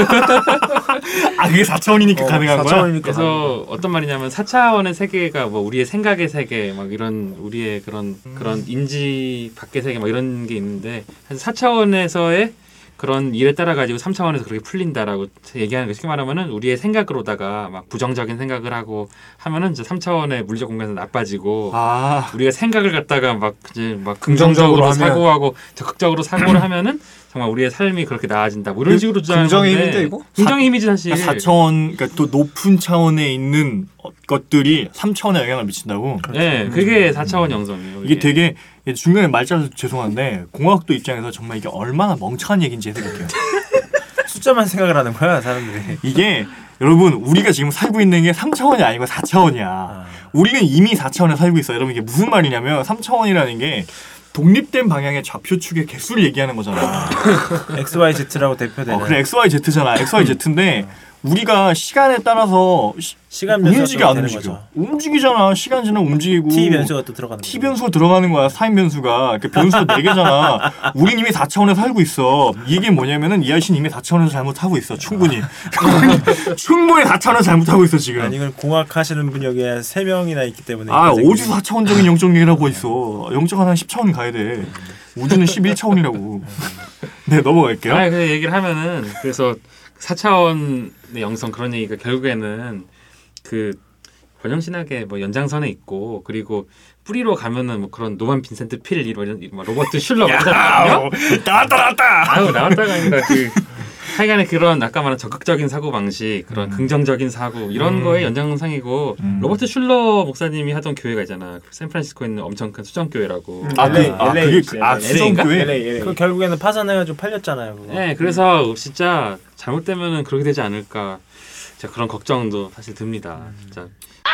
아 그게 사 차원이니까 어, 가능한 사 거야? 차원이니까 그래서 어떤 말이냐면 사 차원의 세계가 뭐 우리의 생각의 세계 막 이런 우리의 그런 그런 인지 밖의 세계 막 이런 게 있는데 사 차원에서의 그런 일에 따라 가지고 삼 차원에서 그렇게 풀린다라고 얘기하는 거 쉽게 말하면은 우리의 생각으로다가 막 부정적인 생각을 하고 하면은 이제 삼 차원의 물리적 공간에서 나빠지고 아 우리가 생각을 갖다가 막 이제 막 긍정적으로 긍정적으로 하면- 사고하고 적극적으로 사고를 하면은 정말 우리의 삶이 그렇게 나아진다. 뭐 이런 그 식으로 주장하는 긍정의 건데 힘인데, 이거? 긍정의 힘이지 사실. 그러니까 사 차원 그러니까 또 높은 차원에 있는 어- 것들이 삼 차원에 영향을 미친다고. 네, 그게 사 차원 영성이에요. 이게 되게 중간에 말짜서 죄송한데 공학도 입장에서 정말 이게 얼마나 멍청한 얘기인지 생각해요. 숫자만 생각을 하는 거야 사람들이. 이게 여러분 우리가 지금 살고 있는 게 삼 차원이 아니고 사 차원이야. 아. 우리는 이미 사 차원에 살고 있어. 여러분 이게 무슨 말이냐면 삼 차원이라는 게 독립된 방향의 좌표축의 개수를 얘기하는 거잖아. 엑스 와이 제트라고 대표되는. 어, 그래 엑스 와이 제트잖아. 엑스 와이 제트인데 우리가 시간에 따라서 시, 시간 변수가 움직여 안 되는 움직여? 거죠. 움직이잖아. 시간 지나면 움직이고. T 변수가 또 들어가는 T 거죠. 변수가 들어가는 거야. 사인 변수가. 그 변수가 네 개잖아. 우린 이미 사 차원에 살고 있어. 이게 뭐냐면은 이 아저씨는 이미 사 차원에서 잘못하고 있어. 충분히. 충분히 사 차원에서 잘못하고 있어 지금. 아니 이건 공학 하시는 분 여기 세 명이나 있기 때문에. 아 굉장히- 오주 사 차원적인 영적 얘기를 하고 있어. 영적 한 십 차원 가야 돼. 우주는 십일 차원이라고. 네 넘어갈게요. 아, 그 얘기를 하면은 그래서 사 차원의 영성 그런 얘기가 결국에는 그 번영신학의 뭐 연장선에 있고 그리고 뿌리로 가면은 뭐 그런 노만 빈센트 필 이런 뭐 로버트 슐러 같잖아요. 나왔다 나왔다. 아유 나왔다가 아니라 그 하여간에 그런 아까 말한 적극적인 사고 방식 그런 긍정적인 사고 이런 음. 거의 연장선상이고 음. 로버트 슐러 목사님이 하던 교회가 있잖아. 샌프란시스코에 있는 엄청 큰 수정교회라고. 아, 그, 아 그게 그, 아 엘에이인가? 수정교회. 엘에이, 엘에이. 그 결국에는 파산해가지고 팔렸잖아요. 그거. 네, 그래서 진짜 잘못되면은 그렇게 되지 않을까. 진짜 그런 걱정도 사실 듭니다. 진짜.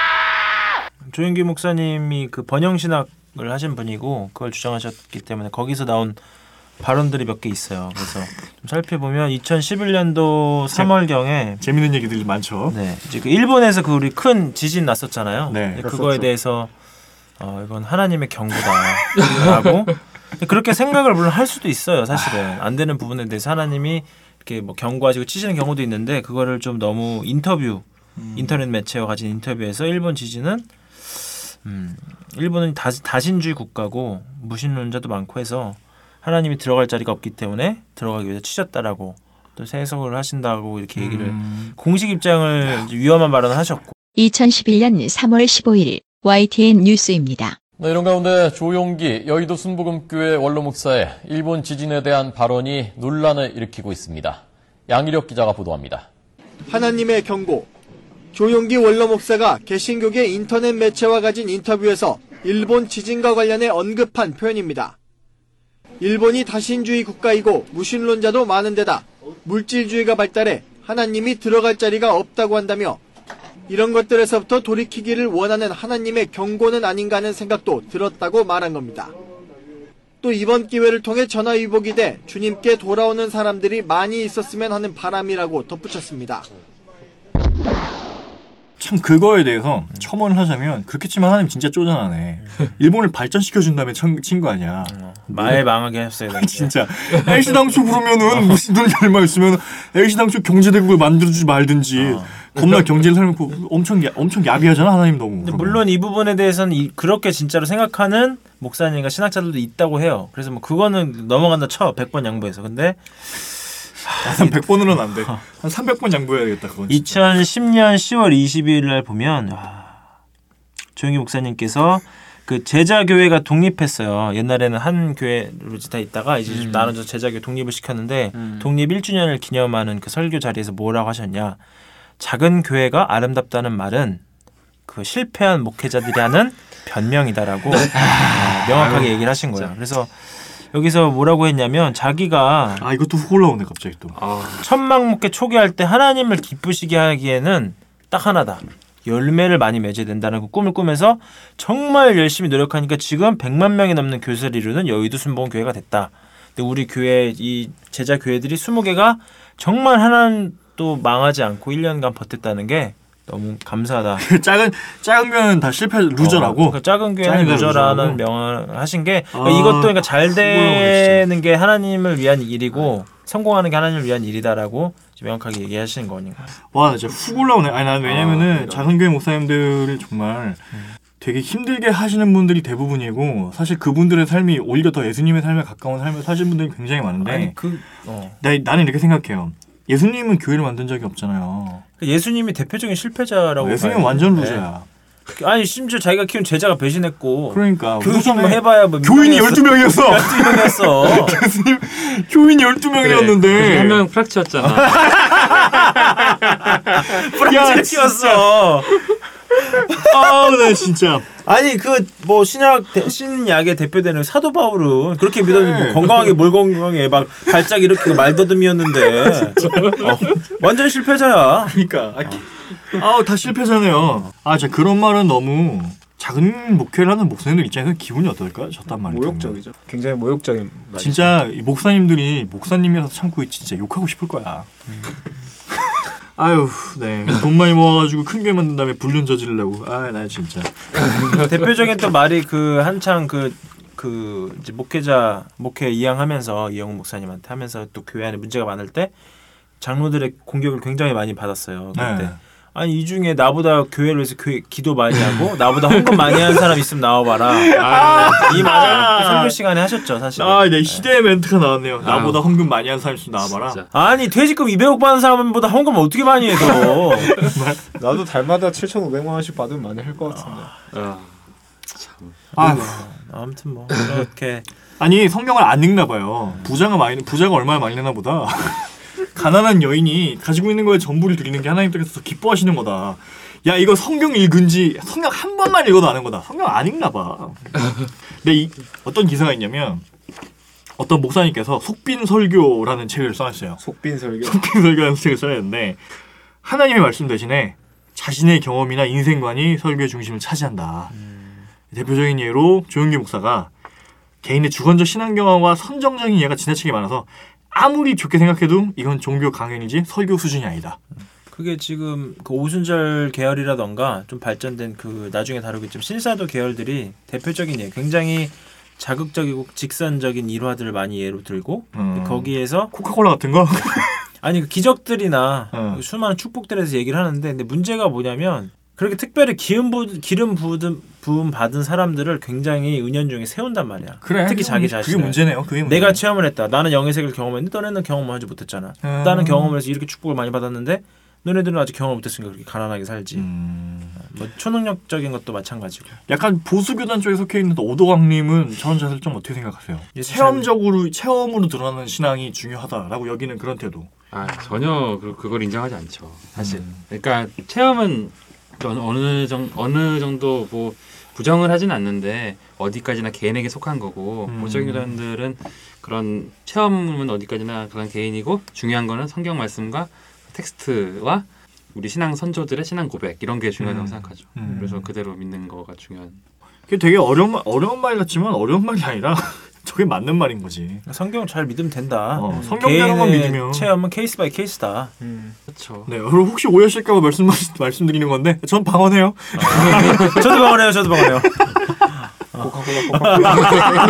조영기 목사님이 그 번영신학을 하신 분이고 그걸 주장하셨기 때문에 거기서 나온 발언들이 몇 개 있어요. 그래서 좀 살펴보면 이천십일 년도 삼월경에 재밌는 얘기들이 많죠. 네, 이제 그 일본에서 그 우리 큰 지진 났었잖아요. 네, 근데 그거에 그랬었죠. 대해서 어, 이건 하나님의 경고다라고 그렇게 생각을 물론 할 수도 있어요. 사실은 안 되는 부분에 대해서 하나님이 이렇게 뭐 경고하시고 치시는 경우도 있는데 그거를 좀 너무 인터뷰 인터넷 매체와 가진 인터뷰에서 일본 지진은 음, 일본은 다, 다신주의 국가고 무신론자도 많고 해서 하나님이 들어갈 자리가 없기 때문에 들어가기 위해서 치셨다라고 또 해석을 하신다고 이렇게 얘기를 음. 공식 입장을 위험한 발언을 하셨고 이천십일년 삼월 십오일 와이티엔 뉴스입니다. 네, 이런 가운데 조용기 여의도 순복음교회 원로 목사의 일본 지진에 대한 발언이 논란을 일으키고 있습니다. 양희력 기자가 보도합니다. 하나님의 경고. 조용기 원로 목사가 개신교계 인터넷 매체와 가진 인터뷰에서 일본 지진과 관련해 언급한 표현입니다. 일본이 다신주의 국가이고 무신론자도 많은 데다 물질주의가 발달해 하나님이 들어갈 자리가 없다고 한다며 이런 것들에서부터 돌이키기를 원하는 하나님의 경고는 아닌가 하는 생각도 들었다고 말한 겁니다. 또 이번 기회를 통해 전화위복이 돼 주님께 돌아오는 사람들이 많이 있었으면 하는 바람이라고 덧붙였습니다. 참 그거에 대해서 첨언을 하자면 그렇게 치면 하나님 진짜 쪼잔하네. 일본을 발전시켜준 다음에 친 거 아니야. 마에 망하게 했어요. 진짜 엘시당초 그러면은 무슨 돈 얼마 있으면 엘시당초 경제대국을 만들어주지 말든지 어. 겁나 경제를 살면고 엄청 야, 엄청 야비하잖아 하나님 너무. 근데 물론 이 부분에 대해서는 이, 그렇게 진짜로 생각하는 목사님과 신학자들도 있다고 해요. 그래서 뭐 그거는 넘어간다 쳐 백 번 양보해서. 근데 한 백 번으로는 안 돼. 한 삼백 번 양보해야겠다 그건. 이천십년 시월 이십이일 날 보면 와, 조용기 목사님께서 그 제자교회가 독립했어요. 옛날에는 한 교회로 다 있다가 이제 음. 나눠서 제자교회 독립을 시켰는데 음. 독립 일 주년을 기념하는 그 설교 자리에서 뭐라고 하셨냐. 작은 교회가 아름답다는 말은 그 실패한 목회자들이 하는 변명이다라고 어, 명확하게 얘기를 하신 거예요. 그래서 여기서 뭐라고 했냐면 자기가 아 이것도 훅 올라오네 갑자기 또. 아. 천막 목회 초기할 때 하나님을 기쁘시게 하기에는 딱 하나다. 열매를 많이 맺어야 된다는 그 꿈을 꾸면서 정말 열심히 노력하니까 지금 백만 명이 넘는 교회를 이루는 여의도 순복음 교회가 됐다. 근데 우리 교회 이 제자 교회들이 스무 개가 정말 하나도 망하지 않고 일 년간 버텼다는 게 너무 감사하다. 작은 작은 교회는 다 실패 루저라고. 어, 그러니까 작은 교회는 루저라는 명언을 하신 게 그러니까 아, 이것도 그러니까 잘 되는 게 하나님을 위한 일이고 성공하는 게 하나님을 위한 일이다라고 명확하게 얘기하시는 거니까. 와, 진짜 훅 올라오네. 아니 난 왜냐면은 아, 작은 교회 목사님들을 정말 음. 되게 힘들게 하시는 분들이 대부분이고 사실 그분들의 삶이 오히려 더 예수님의 삶에 가까운 삶을 사시는 분들이 굉장히 많은데. 아니 그 어. 나, 나는 이렇게 생각해요. 예수님은 교회를 만든 적이 없잖아요. 예수님이 대표적인 실패자라고. 예수님은 완전 루저야. 네. 아니 심지어 자기가 키운 제자가 배신했고. 그러니까 교인 뭐 해봐야 뭐 교인이 열두 명이었어. 열두 명이었어. 교수님 교인이 열두 명이었는데 그래. 한 명은 프락치였잖아. 프락치를 키웠어. 아우 나 진짜. 아니 그 뭐 신약 신약의 대표되는 사도 바울은 그렇게 믿었는데 뭐 건강하게 뭘 건강해 막 발작 이렇게 말더듬이었는데 어, 완전 실패자야. 그러니까 아우 다 실패잖아요. 아 진짜 그런 말은 너무 작은 목회를 하는 목사님들 입장에서 기분이 어떨까? 저딴 말이 모욕적이죠. 굉장히 모욕적인 말이죠. 진짜 이 목사님들이 목사님이라서 참고 진짜 욕하고 싶을 거야. 음. 아유, 네. 돈 많이 모아가지고 큰 게 만든 다음에 불륜 저지르려고. 아, 나 진짜. 대표적인 또 말이 그 한창 그, 그 이제 목회자 목회 이양하면서 이영훈 목사님한테 하면서 또 교회 안에 문제가 많을 때 장로들의 공격을 굉장히 많이 받았어요. 그때 네. 아니 이 중에 나보다 교회를 위해서 교회 기도 많이 하고 나보다 헌금 많이 하는 사람 있으면 나와봐라. 아, 이 말을 설교 시간에 하셨죠 사실. 아, 네 시대의 멘트가 나왔네요. 나보다 헌금 많이 하는 사람 있으면 나와봐라. 진짜. 아니 퇴직금 이백억 받는 사람보다 헌금 어떻게 많이 해도. 나도 달마다 칠천오백만 원씩 받으면 많이 할 것 같은데. 아, 참. 아, 아무튼 뭐 그렇게. 아니 성경을 안 읽나 봐요. 부자가 많이 부자가 얼마나 많이 내나 보다. 가난한 여인이 가지고 있는 거에 전부를 드리는 게 하나님께서 기뻐하시는 거다. 야 이거 성경 읽은지 성경 한 번만 읽어도 아는 거다. 성경 안 읽나 봐. 근데 이, 어떤 기사가 있냐면 어떤 목사님께서 속빈 설교라는 책을 써놨어요. 속빈 설교. 속빈 설교라는 책을 써놨는데 하나님의 말씀 대신에 자신의 경험이나 인생관이 설교의 중심을 차지한다. 음. 대표적인 예로 조용기 목사가 개인의 주관적 신앙 경험과 선정적인 이해가 지나치게 많아서 아무리 좋게 생각해도 이건 종교 강연이지 설교 수준이 아니다. 그게 지금 그 오순절 계열이라던가 좀 발전된 그 나중에 다루겠지만 신사도 계열들이 대표적인 예 굉장히 자극적이고 직선적인 일화들을 많이 예로 들고 음. 거기에서 코카콜라 같은 거? 아니 그 기적들이나 음. 수많은 축복들에 대해서 얘기를 하는데 근데 문제가 뭐냐면 그렇게 특별히 기름 부 기름 부음 부음 받은 사람들을 굉장히 은연중에 세운단 말이야. 그래. 특히 자기 자신. 그게 문제네요. 그게 문제. 내가 체험을 했다. 나는 영의 세계를 경험했는데 너네는 경험을 하지 못했잖아. 음. 나는 경험을 해서 이렇게 축복을 많이 받았는데 너네들은 아직 경험 못했으니까 그렇게 가난하게 살지. 음. 뭐 초능력적인 것도 마찬가지고. 약간 보수 교단 쪽에 속해 있는 오도광님은 저런 자세를 좀 어떻게 생각하세요? 체험적으로 체험으로 드러나는 신앙이 중요하다라고 여기는 그런 태도. 아 전혀 그, 그걸 인정하지 않죠. 사실. 음. 그러니까 체험은 어느 정 어느 정도 뭐 부정을 하진 않는데 어디까지나 개인에게 속한 거고 음. 보수적인 교단들은 그런 체험은 어디까지나 그런 개인이고 중요한 거는 성경 말씀과 텍스트와 우리 신앙 선조들의 신앙 고백 이런 게 중요하다고 음. 생각하죠. 음. 그래서 그대로 믿는 거가 중요한. 그게 되게 어려운 말, 어려운 말 같지만 어려운 말이 아니라 저게 맞는 말인 거지. 성경 잘 믿으면 된다. 어, 성경대로만 믿으면. 체험은 케이스 바이 케이스다. 음. 그렇죠. 네, 여러분 혹시 오해하실까봐 말씀 말씀드리는 건데 전 방언해요. 아, 저도 방언해요. 저도 방언해요. 코카콜라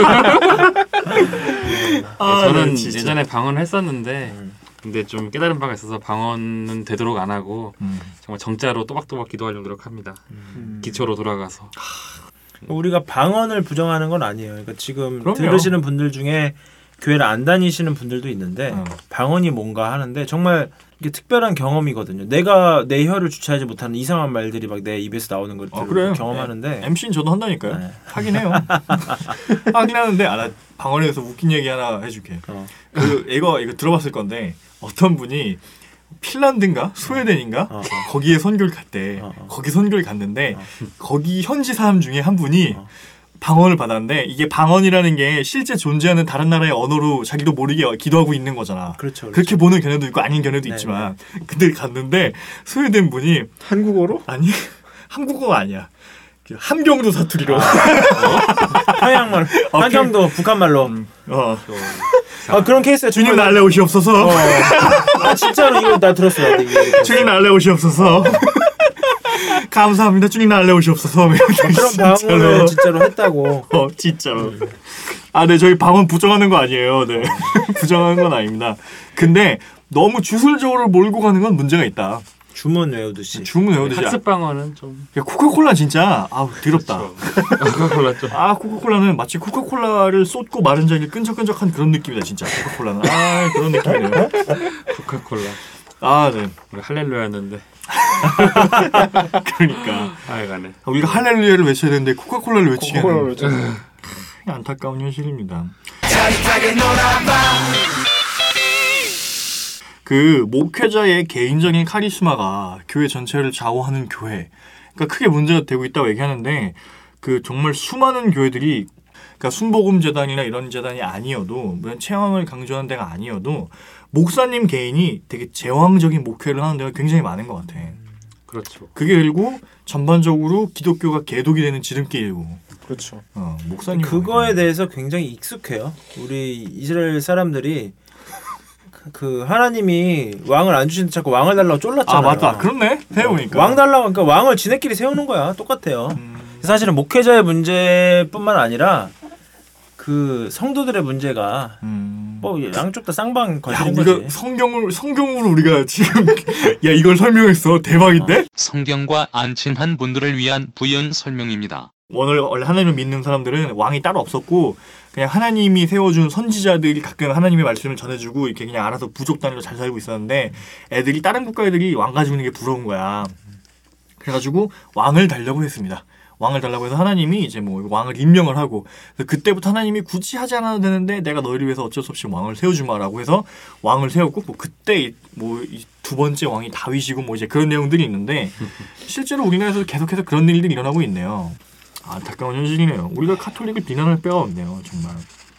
아, 저는 네, 예전에 방언을 했었는데 음. 근데 좀 깨달은 바가 있어서 방언은 되도록 안 하고 음. 정말 정자로 또박또박 기도하려고 노력합니다. 음. 기초로 돌아가서. 우리가 방언을 부정하는 건 아니에요. 그러니까 지금 그럼요. 들으시는 분들 중에 교회를 안 다니시는 분들도 있는데 어. 방언이 뭔가 하는데 정말 이게 특별한 경험이거든요. 내가 내 혀를 주체하지 못하는 이상한 말들이 막 내 입에서 나오는 것들을 아, 그래요? 경험하는데 엠씨는 저도 한다니까요. 네. 하긴 해요. 하긴 하는데 아, 나 방언에서 웃긴 얘기 하나 해줄게. 어. 그 이거 이거 들어봤을 건데 어떤 분이 핀란드인가 스웨덴인가 어, 어. 거기에 선교를 갔대. 어, 어. 거기 선교를 갔는데 어. 거기 현지 사람 중에 한 분이 어. 방언을 받았는데 이게 방언이라는 게 실제 존재하는 다른 나라의 언어로 자기도 모르게 기도하고 있는 거잖아. 그렇죠, 그렇죠. 그렇게 보는 견해도 있고 아닌 견해도 네, 있지만 근데 갔는데 스웨덴 분이 한국어로? 아니 한국어가 아니야. 함경도 사투리로. 평양말, 어, 한경도 북한말로. 어. 아 그런 케이스가 주님 정말 날래 오시옵소서. 어. 아 진짜로 이거 나 들었어. 나 이거. 주님 날래 오시옵소서. 감사합니다. 주님 날래 오시옵소서. 그런 방언을 진짜로 했다고. 어 진짜로. 아, 네 저희 방언 부정하는 거 아니에요. 네 부정하는 건 아닙니다. 근데 너무 주술적으로 몰고 가는 건 문제가 있다. 주문 외우듯이. 주문 외우듯이. 학습 방언은 좀. 야, 코카콜라 진짜 아 더럽다. 코카콜라 좀. 아 코카콜라는 마치 코카콜라를 쏟고 마른 자를 끈적끈적한 그런 느낌이다 진짜. 코카콜라는 아 그런 느낌이네요. 코카콜라. 아 네. 우리 할렐루야였는데. 그러니까. 하여간에. 우리가 할렐루야를 외쳐야 되는데 코카콜라를 외치게 하는 코카콜라를 안타까운 현실입니다. 그 목회자의 개인적인 카리스마가 교회 전체를 좌우하는 교회. 그러니까 크게 문제가 되고 있다고 얘기하는데 그 정말 수많은 교회들이 그러니까 순복음 재단이나 이런 재단이 아니어도 물론 체험을 강조하는 데가 아니어도 목사님 개인이 되게 제왕적인 목회를 하는 데가 굉장히 많은 것 같아. 그렇죠. 그게 그리고 전반적으로 기독교가 개독이 되는 지름길이고. 그렇죠. 어, 목사님 그거에 대해서 굉장히 익숙해요. 우리 이스라엘 사람들이 그, 그 하나님이 왕을 안 주시는데 자꾸 왕을 달라고 쫄랐잖아요. 아 맞다. 그렇네. 해보니까. 왕 달라고 그러니까 왕을 지네끼리 세우는 거야. 똑같아요. 음. 사실은 목회자의 문제뿐만 아니라 그 성도들의 문제가 음. 뭐 양쪽 다 쌍방 야, 거시는 우리가 거지. 성경을 성경으로 우리가 지금 야 이걸 설명했어. 대박인데? 성경과 안 친한 분들을 위한 부연 설명입니다. 오늘 원래 하나님을 믿는 사람들은 왕이 따로 없었고 그냥 하나님이 세워준 선지자들이 가끔 하나님의 말씀을 전해주고 이렇게 그냥 알아서 부족 단위로 잘 살고 있었는데 애들이 다른 국가 애들이 왕 가지고 있는 게 부러운 거야. 그래가지고 왕을 달라고 했습니다. 왕을 달라고 해서 하나님이 이제 뭐 왕을 임명을 하고 그래서 그때부터 하나님이 굳이 하지 않아도 되는데 내가 너희를 위해서 어쩔 수 없이 왕을 세워주마라고 해서 왕을 세웠고 뭐 그때 뭐 두 번째 왕이 다윗이고 뭐 이제 그런 내용들이 있는데 실제로 우리나라에서 계속해서 그런 일들이 일어나고 있네요. 안타까운 현실이네요. 우리가 카톨릭을 비난할 빼가 없네요, 정말.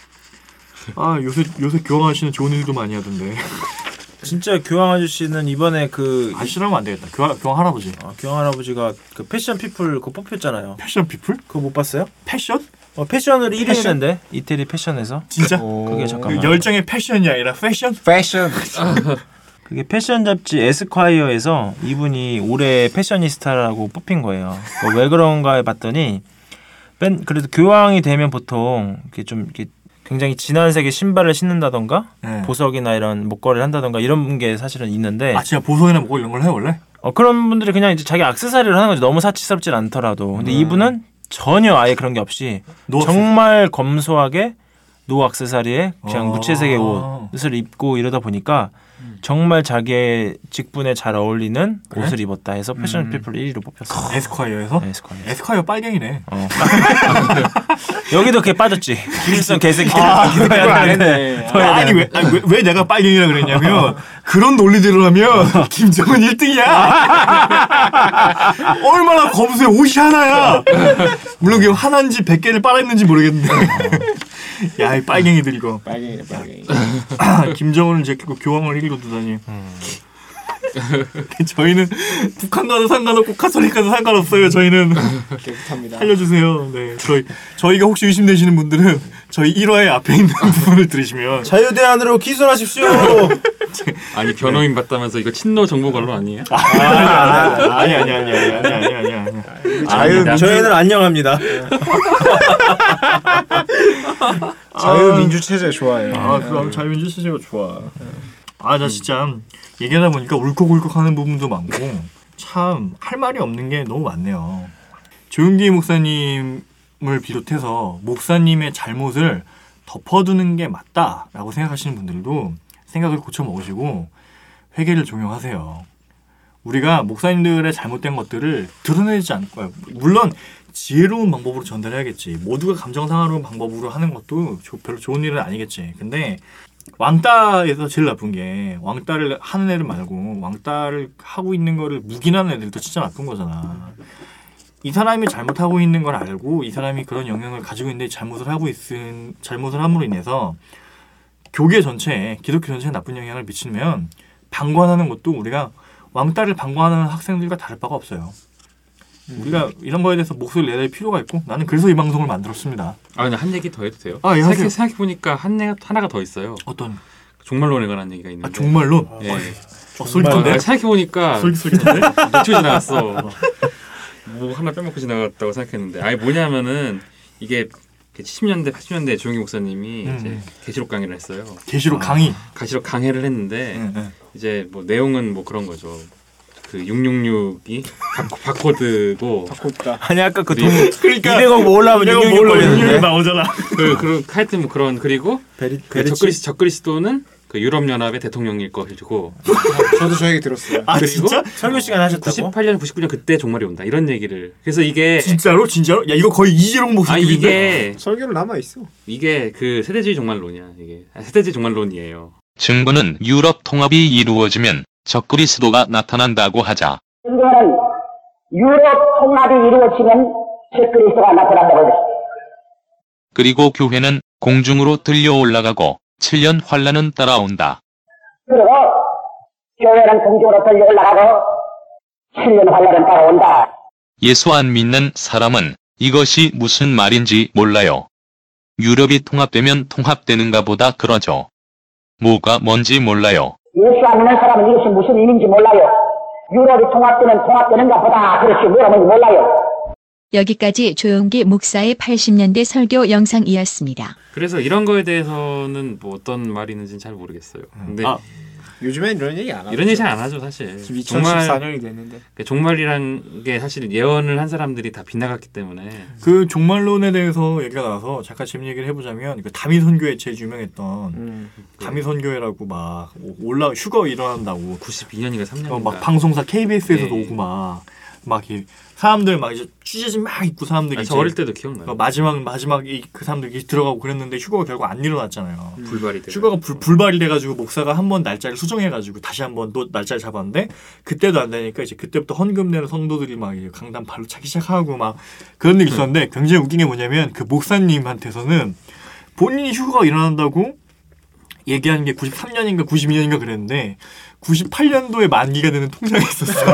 아 요새 요새 교황 아저씨는 좋은 일도 많이 하던데. 진짜 교황 아저씨는 이번에 그 아저씨라면 안 되겠다. 교황, 교황 할아버지. 어, 교황 할아버지가 그 패션 피플 그거 뽑혔잖아요. 패션 피플? 그거 못 봤어요? 패션? 어, 패션으로 일 위 패션? 했는데 이태리 패션에서. 진짜? 그게 그 잠깐만. 열정의 패션이 아니라 패션? 패션. 그게 패션 잡지 에스콰이어에서 이분이 올해 패셔니스타라고 뽑힌 거예요. 왜 그런가 봤더니 뺀 그래도 교황이 되면 보통 이렇게 좀 이렇게 굉장히 진한 색의 신발을 신는다던가 네. 보석이나 이런 목걸이를 한다던가 이런 게 사실은 있는데 아 진짜 보석이나 목걸이 이런 걸 해 원래? 어, 그런 분들이 그냥 이제 자기 액세서리를 하는 거죠. 너무 사치스럽진 않더라도. 근데 음. 이분은 전혀 아예 그런 게 없이 정말 검소하게 노 액세서리에 그냥 아~ 무채색의 옷을 입고 이러다 보니까 음. 정말 자기의 직분에 잘 어울리는 그래? 옷을 입었다 해서 패션 음. 피플 일 위로 뽑혔어요. 에스콰이어에서? 네, 에스콰이어. 에스콰이어 빨갱이네. 어. 여기도 걔 빠졌지. 김일성 개새끼. 아, 그거 안 했네. 아, 아니 왜, 아니 왜, 왜 내가 빨갱이라 그랬냐면 그런 논리대로 하면 김정은 일 등이야. 얼마나 검소해. 옷이 하나야. 물론 그 하나인지 백 개를 빨았는지 모르겠는데. 야, 이 빨갱이들 이거. 빨갱이네, 빨갱이. 김정은을 제끼고 교황을 일 위로 두다니. 음. 저희는 북한과도 상관없고 카톨릭과도 상관없어요. 저희는 깨끗합니다. 살려주세요. 네, 저희 저희가 혹시 의심되시는 분들은 저희 일 화의 앞에 있는 부분을 들으시면 자유대안으로 기소하십시오. 아니 변호인 받다면서 이거 친노 정보 관련 아니에요? 아니 아니 아니 아니 아니 아니 아니 아니. 자유 저희는 안녕합니다. 자유민주 체제 좋아해요. 아, 그럼 자유민주 체제가 좋아. 아, 나 진짜 얘기하다 보니까 울컥울컥하는 부분도 많고 참 할 말이 없는 게 너무 많네요. 조용기 목사님을 비롯해서 목사님의 잘못을 덮어두는 게 맞다라고 생각하시는 분들도 생각을 고쳐 먹으시고 회개를 종용하세요. 우리가 목사님들의 잘못된 것들을 드러내지 않고, 물론 지혜로운 방법으로 전달해야겠지. 모두가 감정 상하는 방법으로 하는 것도 별로 좋은 일은 아니겠지. 근데 왕따에서 제일 나쁜 게 왕따를 하는 애들 말고 왕따를 하고 있는 거를 묵인하는 애들도 진짜 나쁜 거잖아. 이 사람이 잘못하고 있는 걸 알고 이 사람이 그런 영향을 가지고 있는데 잘못을 하고 있은 잘못을 함으로 인해서 교계 전체에 기독교 전체에 나쁜 영향을 미치면 방관하는 것도 우리가 왕따를 방관하는 학생들과 다를 바가 없어요. 우리가 이런 거에 대해서 목소리를 내야 될 필요가 있고 나는 그래서 이 방송을 만들었습니다. 아 근데 한 얘기 더 해도 돼요? 아, 예, 생각해, 생각해 보니까 한 애, 하나가 더 있어요. 어떤? 종말론에 관한 얘기가 있는데. 아 종말론? 예. 어, 솔깃한데? 아, 생각해 보니까 솔깃솔깃한데? 놓치고 지나갔어. 뭐 하나 빼먹고 지나갔다고 생각했는데 아니 뭐냐면은 이게 칠십 년대 팔십 년대 조용기 목사님이 음. 이제 계시록 강의를 했어요. 계시록 아, 강의? 계시록 강의를 했는데 네, 네. 이제 뭐 내용은 뭐 그런 거죠. 그 육육육이 바코드고 바코드다. 아니 아까 그 돈 그러니까 이백억 모으려면 육육육 걸리는데 나오잖아. 그 그런 하여튼 뭐 그런 그리고 베리, 그 적그리스 적그리스도는 그 유럽 연합의 대통령일 것이고. 저도 저 얘기 들었어요. 아 진짜? 설교 시간 하셨다고? 구십팔 년 구십구 년 그때 종말이 온다 이런 얘기를. 그래서 이게 진짜로 진짜로? 야 이거 거의 이재용 목사님인데. 아 이게 설교를 남아 있어. 이게 그 세대주의 종말론이야 이게. 아, 세대주의 종말론이에요. 증거는 유럽 통합이 이루어지면 적그리스도가 나타난다고 하자. 증거는 유럽 통합이 이루어지면 적그리스도가 나타난다고 했습니다. 그리고 교회는 공중으로 들려 올라가고 칠 년 환란은 따라온다. 그리고 교회는 공중으로 들려 올라가고 칠 년 환란은 따라온다. 예수 안 믿는 사람은 이것이 무슨 말인지 몰라요. 유럽이 통합되면 통합되는가 보다 그러죠. 뭐가 뭔지 몰라요. 예수 안 믿는 사람은 이것이 무슨 의미인지 몰라요. 유럽이 통합되면 통합되는가 보다 그렇지 뭐라 뭔지 몰라요. 여기까지 조용기 목사의 팔십 년대 설교 영상이었습니다. 그래서 이런 거에 대해서는 뭐 어떤 말이 있는지는 잘 모르겠어요. 근데 아, 요즘엔 이런 얘기 안 하죠. 이런 얘기 잘 안 하죠 사실. 이천십사 년이 됐는데. 종말이란 게 사실 예언을 한 사람들이 다 빗나갔기 때문에. 그 종말론에 대해서 얘기가 나와서 잠깐 재밌는 얘기를 해보자면 그 다미선교회 제일 유명했던 음, 다미선교회라고 막 올라 휴거 일어난다고 구십이 년인가 삼 년인가 어, 막 방송사 케이비에스에서도 네. 오고 막 막 사람들 막 이제 취재진 막 있고 사람들이 아니, 저 어릴 때도 기억나요. 마지막 마지막 그 사람들이 들어가고 그랬는데 휴거가 결국 안 일어났잖아요. 음. 불발이 돼. 휴거가 불, 불발이 돼가지고 목사가 한 번 날짜를 수정해가지고 다시 한 번 또 날짜를 잡았는데 그때도 안 되니까 이제 그때부터 헌금 내는 성도들이 막 강단 발로 차기 시작하고 막 그런 일이 있었는데 굉장히 웃긴 게 뭐냐면 그 목사님한테서는 본인이 휴거가 일어난다고 얘기하는 게 구십삼 년인가 구십이 년인가 그랬는데 구십팔 년도에 만기가 되는 통장이 있었어.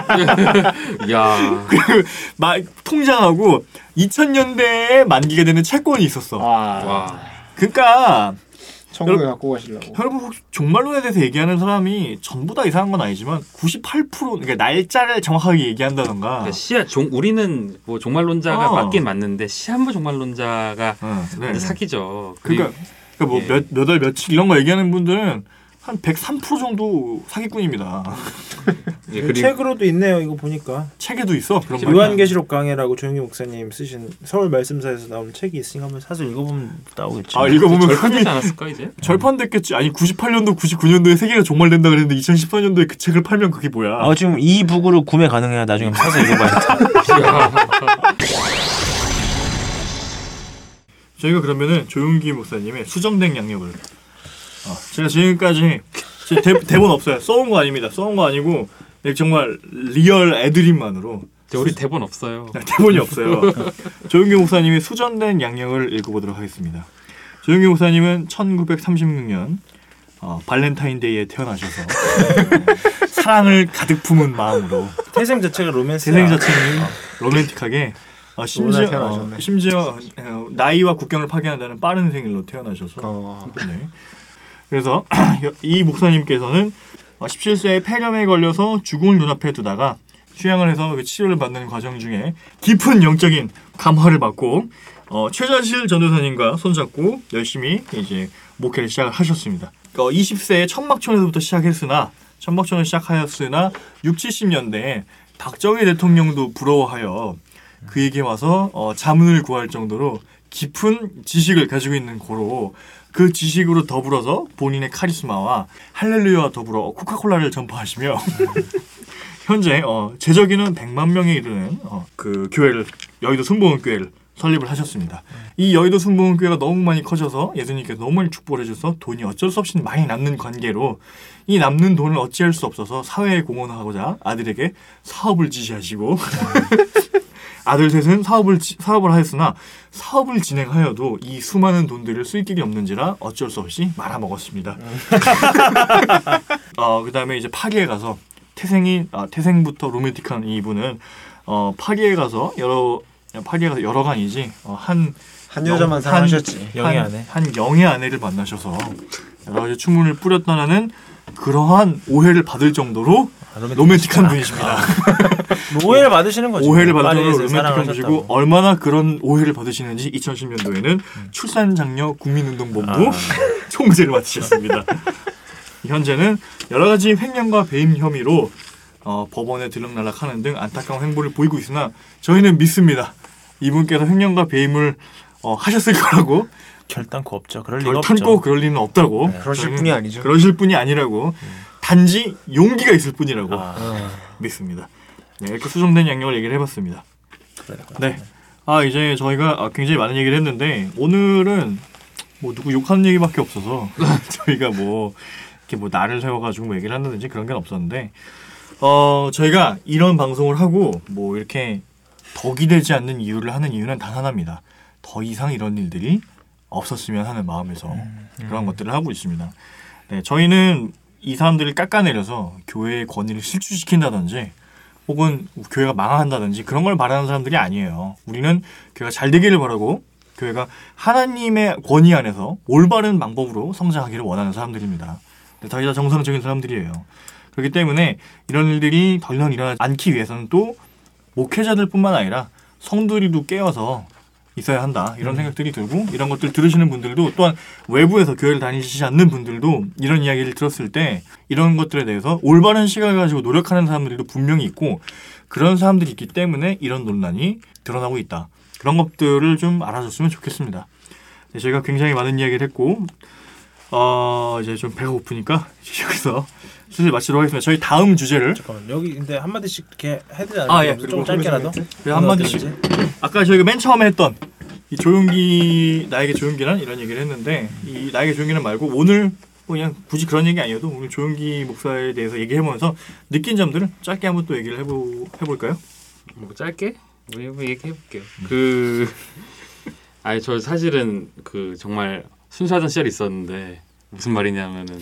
야. 그리고 막 통장하고 이천 년대에 만기가 되는 채권이 있었어. 와. 와. 그러니까 천국에 갖고 가시려고. 여러분 혹시 종말론에 대해서 얘기하는 사람이 전부 다 이상한 건 아니지만 구십팔 퍼센트 그러니까 날짜를 정확하게 얘기한다던가. 그러니까 시한 종 우리는 뭐 종말론자가 어. 맞긴 맞는데 시한부 종말론자가 어, 네, 네. 사기죠. 그러니까, 그러니까 뭐 몇 몇 월 며칠 이런 거 얘기하는 분들은 한 백삼 퍼센트 정도 사기꾼입니다. 예, 그리고 책으로도 있네요. 이거 보니까 책에도 있어. 그런 거. 요한계시록 강해라고 조영기 목사님 쓰신 서울 말씀사에서 나온 책이 있으니까 한번 사서 읽어보면 나오겠지. 아 읽어보면 절판되지 않았을까 이제? 절판됐겠지. 아니 구십팔 년도 구십구 년도에 세계가 종말된다 그랬는데 이천십사 년도에 그 책을 팔면 그게 뭐야? 아 지금 이 북으로 구매 가능해요. 나중에 한번 사서 읽어봐야겠다. 저희가 그러면은 조용기 목사님의 수정된 양력을 어, 제가 지금까지 대, 대본 없어요. 써온 거 아닙니다. 써온 거 아니고 정말 리얼 애드립만으로. 우리 대본 없어요. 대본이 없어요. 조용기 목사님의 수정된 양력을 읽어보도록 하겠습니다. 조용기 목사님은 천구백삼십육 년 어, 발렌타인데이에 태어나셔서 사랑을 가득 품은 마음으로 태생 자체가 로맨스. 태생 자체는 어, 로맨틱하게 어, 심지어 어, 심지어 어, 나이와 국경을 파괴한다는 빠른 생일로 태어나셔서 어. 네. 그래서 이 목사님께서는 십칠 세에 폐렴에 걸려서 죽음을 눈앞에 두다가 휴양을 해서 그 치료를 받는 과정 중에 깊은 영적인 감화를 받고 어, 최자실 전도사님과 손잡고 열심히 이제 목회를 시작을 하셨습니다. 어, 이십 세에 천막촌에서부터 시작했으나 천막촌을 시작하였으나 육십, 칠십 년대에 박정희 대통령도 부러워하여 그에게 와서 어, 자문을 구할 정도로 깊은 지식을 가지고 있는 고로 그 지식으로 더불어서 본인의 카리스마와 할렐루야와 더불어 코카콜라를 전파하시며 현재 어, 제적인은 백만 명에 이르는 어, 그 교회를 여의도 순복음교회를 설립을 하셨습니다. 이 여의도 순복음교회가 너무 많이 커져서 예수님께서 너무 많이 축복을 해줘서 돈이 어쩔 수 없이 많이 남는 관계로 이 남는 돈을 어찌할 수 없어서 사회에 공헌하고자 아들에게 사업을 지시하시고 아들 셋은 사업을 사업을 하였으나 사업을 진행하여도 이 수많은 돈들을 쓸 길이 없는지라 어쩔 수 없이 말아먹었습니다. 어, 그다음에 이제 파리에 가서 태생이 아, 태생부터 로맨틱한 이분은 어, 파리에 가서 여러 파리에 가서 여러가 아니지 어, 한 한 여자만 사랑하셨지. 영의 아내 한 영의 아내를 만나셔서 여러 가지 추문을 뿌렸다는 그러한 오해를 받을 정도로 아, 로맨틱한 분이십니다. 오해를 받으시는 거죠. 오해를 받을 정도로 로맨틱한 분이시고 얼마나 그런 오해를 받으시는지 이천십 년도에는 음. 출산장려 국민운동본부 아. 총재를 맡으셨습니다. 현재는 여러 가지 횡령과 배임 혐의로 어, 법원에 들락날락하는 등 안타까운 행보를 보이고 있으나 저희는 믿습니다. 이분께서 횡령과 배임을 어, 하셨을 거라고 결단코 없죠. 그럴 리가 결단코 없죠. 그럴 리는 없다고. 네, 그러실 분이 아니죠. 그러실 분이 아니라고. 음. 단지 용기가 있을 뿐이라고 아. 믿습니다. 네, 이렇게 수정된 양력을 얘기를 해봤습니다. 네. 아 이제 저희가 굉장히 많은 얘기를 했는데 오늘은 뭐 누구 욕하는 얘기밖에 없어서 저희가 뭐 이렇게 뭐 날을 세워가지고 뭐 얘기를 한다든지 그런 게 없었는데 어 저희가 이런 방송을 하고 뭐 이렇게 덕이 되지 않는 이유를 하는 이유는 단 하나입니다. 더 이상 이런 일들이 없었으면 하는 마음에서 음, 음. 그런 것들을 하고 있습니다. 네, 저희는 이 사람들을 깎아내려서 교회의 권위를 실추시킨다든지 혹은 교회가 망한다든지 그런 걸 바라는 사람들이 아니에요. 우리는 교회가 잘 되기를 바라고 교회가 하나님의 권위 안에서 올바른 방법으로 성장하기를 원하는 사람들입니다. 다 이다 정상적인 사람들이에요. 그렇기 때문에 이런 일들이 더 이상 일어나지 않기 위해서는 또 목회자들뿐만 아니라 성도들도 깨어서 있어야 한다. 이런 음. 생각들이 들고 이런 것들 들으시는 분들도 또한 외부에서 교회를 다니시지 않는 분들도 이런 이야기를 들었을 때 이런 것들에 대해서 올바른 시각을 가지고 노력하는 사람들도 분명히 있고 그런 사람들이 있기 때문에 이런 논란이 드러나고 있다. 그런 것들을 좀 알아줬으면 좋겠습니다. 네, 저희가 굉장히 많은 이야기를 했고 어, 이제 좀 배가 고프니까 여기서 슬슬 마치도록 하겠습니다. 저희 다음 주제를 잠깐만 여기 근데 한 마디씩 이렇게 해야 되지 않아요? 아, 예. 좀 짧게라도. 네, 한 마디씩. 아까 저희가 맨 처음에 했던 이 조용기 나에게 조용기란 이런 얘기를 했는데 이 나에게 조용기란 말고 오늘 뭐 그냥 굳이 그런 얘기 아니어도 오늘 조용기 목사에 대해서 얘기해보면서 느낀 점들을 짧게 한번 또 얘기를 해보 해볼까요? 뭐 짧게 뭐 얘기해볼게요. 음. 그 아니 저 사실은 그 정말 순수하던 시절이 있었는데. 무슨 말이냐면은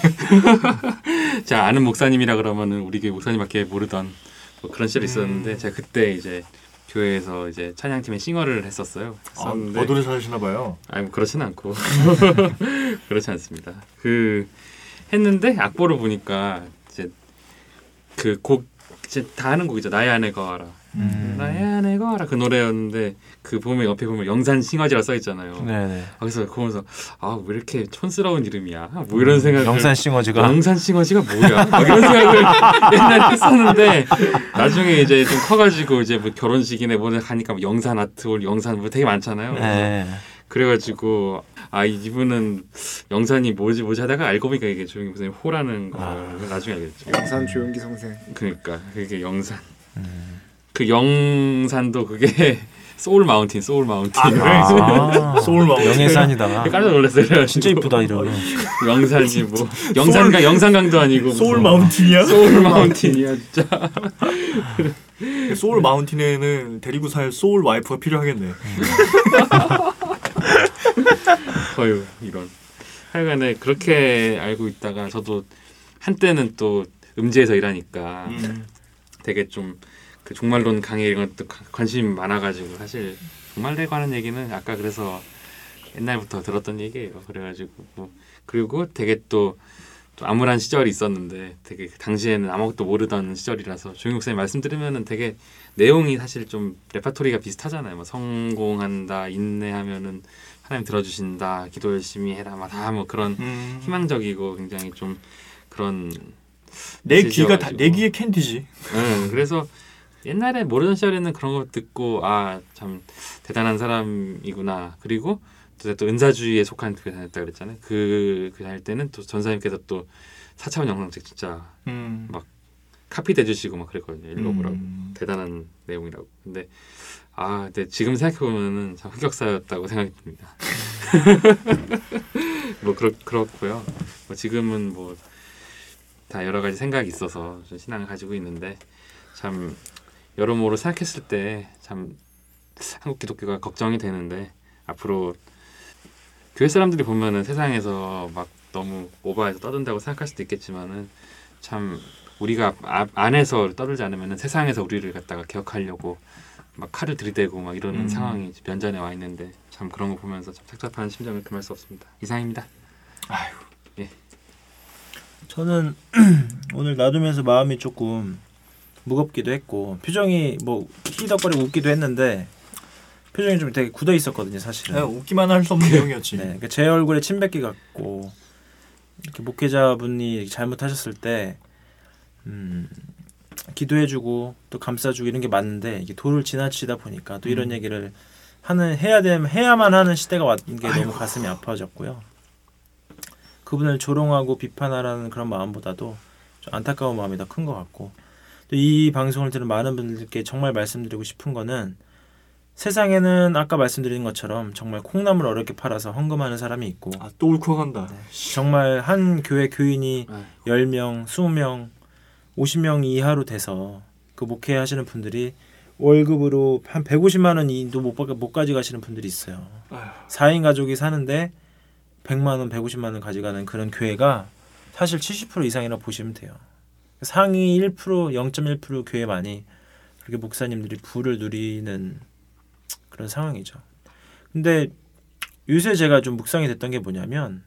제가 아는 목사님이라 그러면은 우리 교회 목사님밖에 모르던 뭐 그런 시절이 있었는데 음. 제가 그때 이제 교회에서 이제 찬양팀의 싱어를 했었어요. 아, 버들을 잘하시나 봐요. 아니 뭐 그렇지는 않고 그렇지 않습니다. 그 했는데 악보를 보니까 이제 그 곡 이제 다 아는 곡이죠. 나의 아내가 와라. 음. 나의 안에 거라 그 노래였는데 그 보면 옆에 보면 영산 싱어지라 써 있잖아요. 네네. 그래서 그러면서 아 왜 이렇게 촌스러운 이름이야? 뭐 이런 생각을 영산 싱어지가 영산 싱어지가 뭐야? 막 이런 생각을 옛날에 했었는데 나중에 이제 좀 커가지고 이제 뭐 결혼식이네 뭐냐 하니까 뭐 영산 아트홀 영산 뭐 되게 많잖아요. 네. 그래가지고 아 이분은 영산이 뭐지 뭐지 하다가 알고 보니까 이게 조용히 무슨 호라는 거 아. 나중에 알겠죠. 영산 조용기 성생. 그러니까 그게 영산. 음. 그 영산도 그게 소울 마운틴, 소울 마운틴. 아, 소울 마운틴. 영해산이다. 깜짝 놀랐어요. 진짜 이쁘다 이름. 영산이 뭐 영산강 영산강도 아니고 소울 마운틴이야? 소울 마운틴이야 진짜. 소울 마운틴에는 데리고 살 소울 와이프가 필요하겠네. 어휴 이런. 하여간에 그렇게 알고 있다가 저도 한때는 또 음지에서 일하니까 음. 되게 좀 그 종말론 강의 이런 것도 관심이 많아가지고 사실 종말에 관한 얘기는 아까 그래서 옛날부터 들었던 얘기예요. 그래가지고 뭐 그리고 되게 또, 또 암울한 시절이 있었는데 되게 당시에는 아무것도 모르던 시절이라서 조용기 목사님 말씀 들으면은 되게 내용이 사실 좀 레파토리가 비슷하잖아요. 뭐 성공한다, 인내하면은 하나님 들어주신다, 기도 열심히 해라, 막 다 뭐 그런 음. 희망적이고 굉장히 좀 그런 내 귀가 다, 메시지여가지고. 내 귀의 캔디지. 응, 그래서 옛날에 모르던 시절에는 그런 거 듣고 아 참 대단한 사람이구나. 그리고 또, 또 은사주의에 속한 교회 다녔다 그랬잖아요. 그, 그 다닐 때는 또 전사님께서 또 사 차원 영상책 진짜 음. 막 카피돼 주시고 막 그랬거든요. 읽어보라고. 음. 대단한 내용이라고. 근데 아, 근데 지금 생각해 보면은 참 흑역사였다고 생각이 듭니다. 뭐 그렇 그렇고요. 뭐 지금은 뭐 다 여러 가지 생각이 있어서 좀 신앙을 가지고 있는데 참 여러모로 생각했을 때 참 한국 기독교가 걱정이 되는데 앞으로 교회 사람들이 보면은 세상에서 막 너무 오버해서 떠든다고 생각할 수도 있겠지만은 참 우리가 아, 안에서 떠들지 않으면은 세상에서 우리를 갖다가 개혁하려고 막 칼을 들이대고 막 이러는 음. 상황이 면전에 와 있는데 참 그런 거 보면서 참 착잡한 심정을 금할 수 없습니다. 이상입니다. 아유. 예. 저는 오늘 놔두면서 마음이 조금 무겁기도 했고 표정이 뭐 희덕거리고 웃기도 했는데 표정이 좀 되게 굳어 있었거든요 사실은. 네, 웃기만 할 수 없는 내용이었지. 네, 그러니까 제 얼굴에 침 뱉기 같고 이렇게 목회자분이 잘못하셨을 때 음, 기도해주고 또 감싸주고 이런 게 맞는데 이게 도를 지나치다 보니까 또 이런 음. 얘기를 하는 해야 되면 해야만 하는 시대가 왔는 게 너무 가슴이 아파졌고요. 그분을 조롱하고 비판하라는 그런 마음보다도 좀 안타까운 마음이 더 큰 것 같고 또 이 방송을 들은 많은 분들께 정말 말씀드리고 싶은 거는 세상에는 아까 말씀드린 것처럼 정말 콩나물 어렵게 팔아서 헌금하는 사람이 있고 아, 또 울컥한다. 정말 한 교회 교인이 아이고. 열 명, 이십 명, 오십 명 이하로 돼서 그 목회하시는 분들이 월급으로 한 백오십만 원도 못, 못 가져가시는 분들이 있어요. 아휴. 사 인 가족이 사는데 백만 원, 백오십만 원 가져가는 그런 교회가 사실 칠십 퍼센트 이상이라고 보시면 돼요. 상위 일 퍼센트, 영 점 일 퍼센트 교회만이 그렇게 목사님들이 부를 누리는 그런 상황이죠. 근데 요새 제가 좀 묵상이 됐던 게 뭐냐면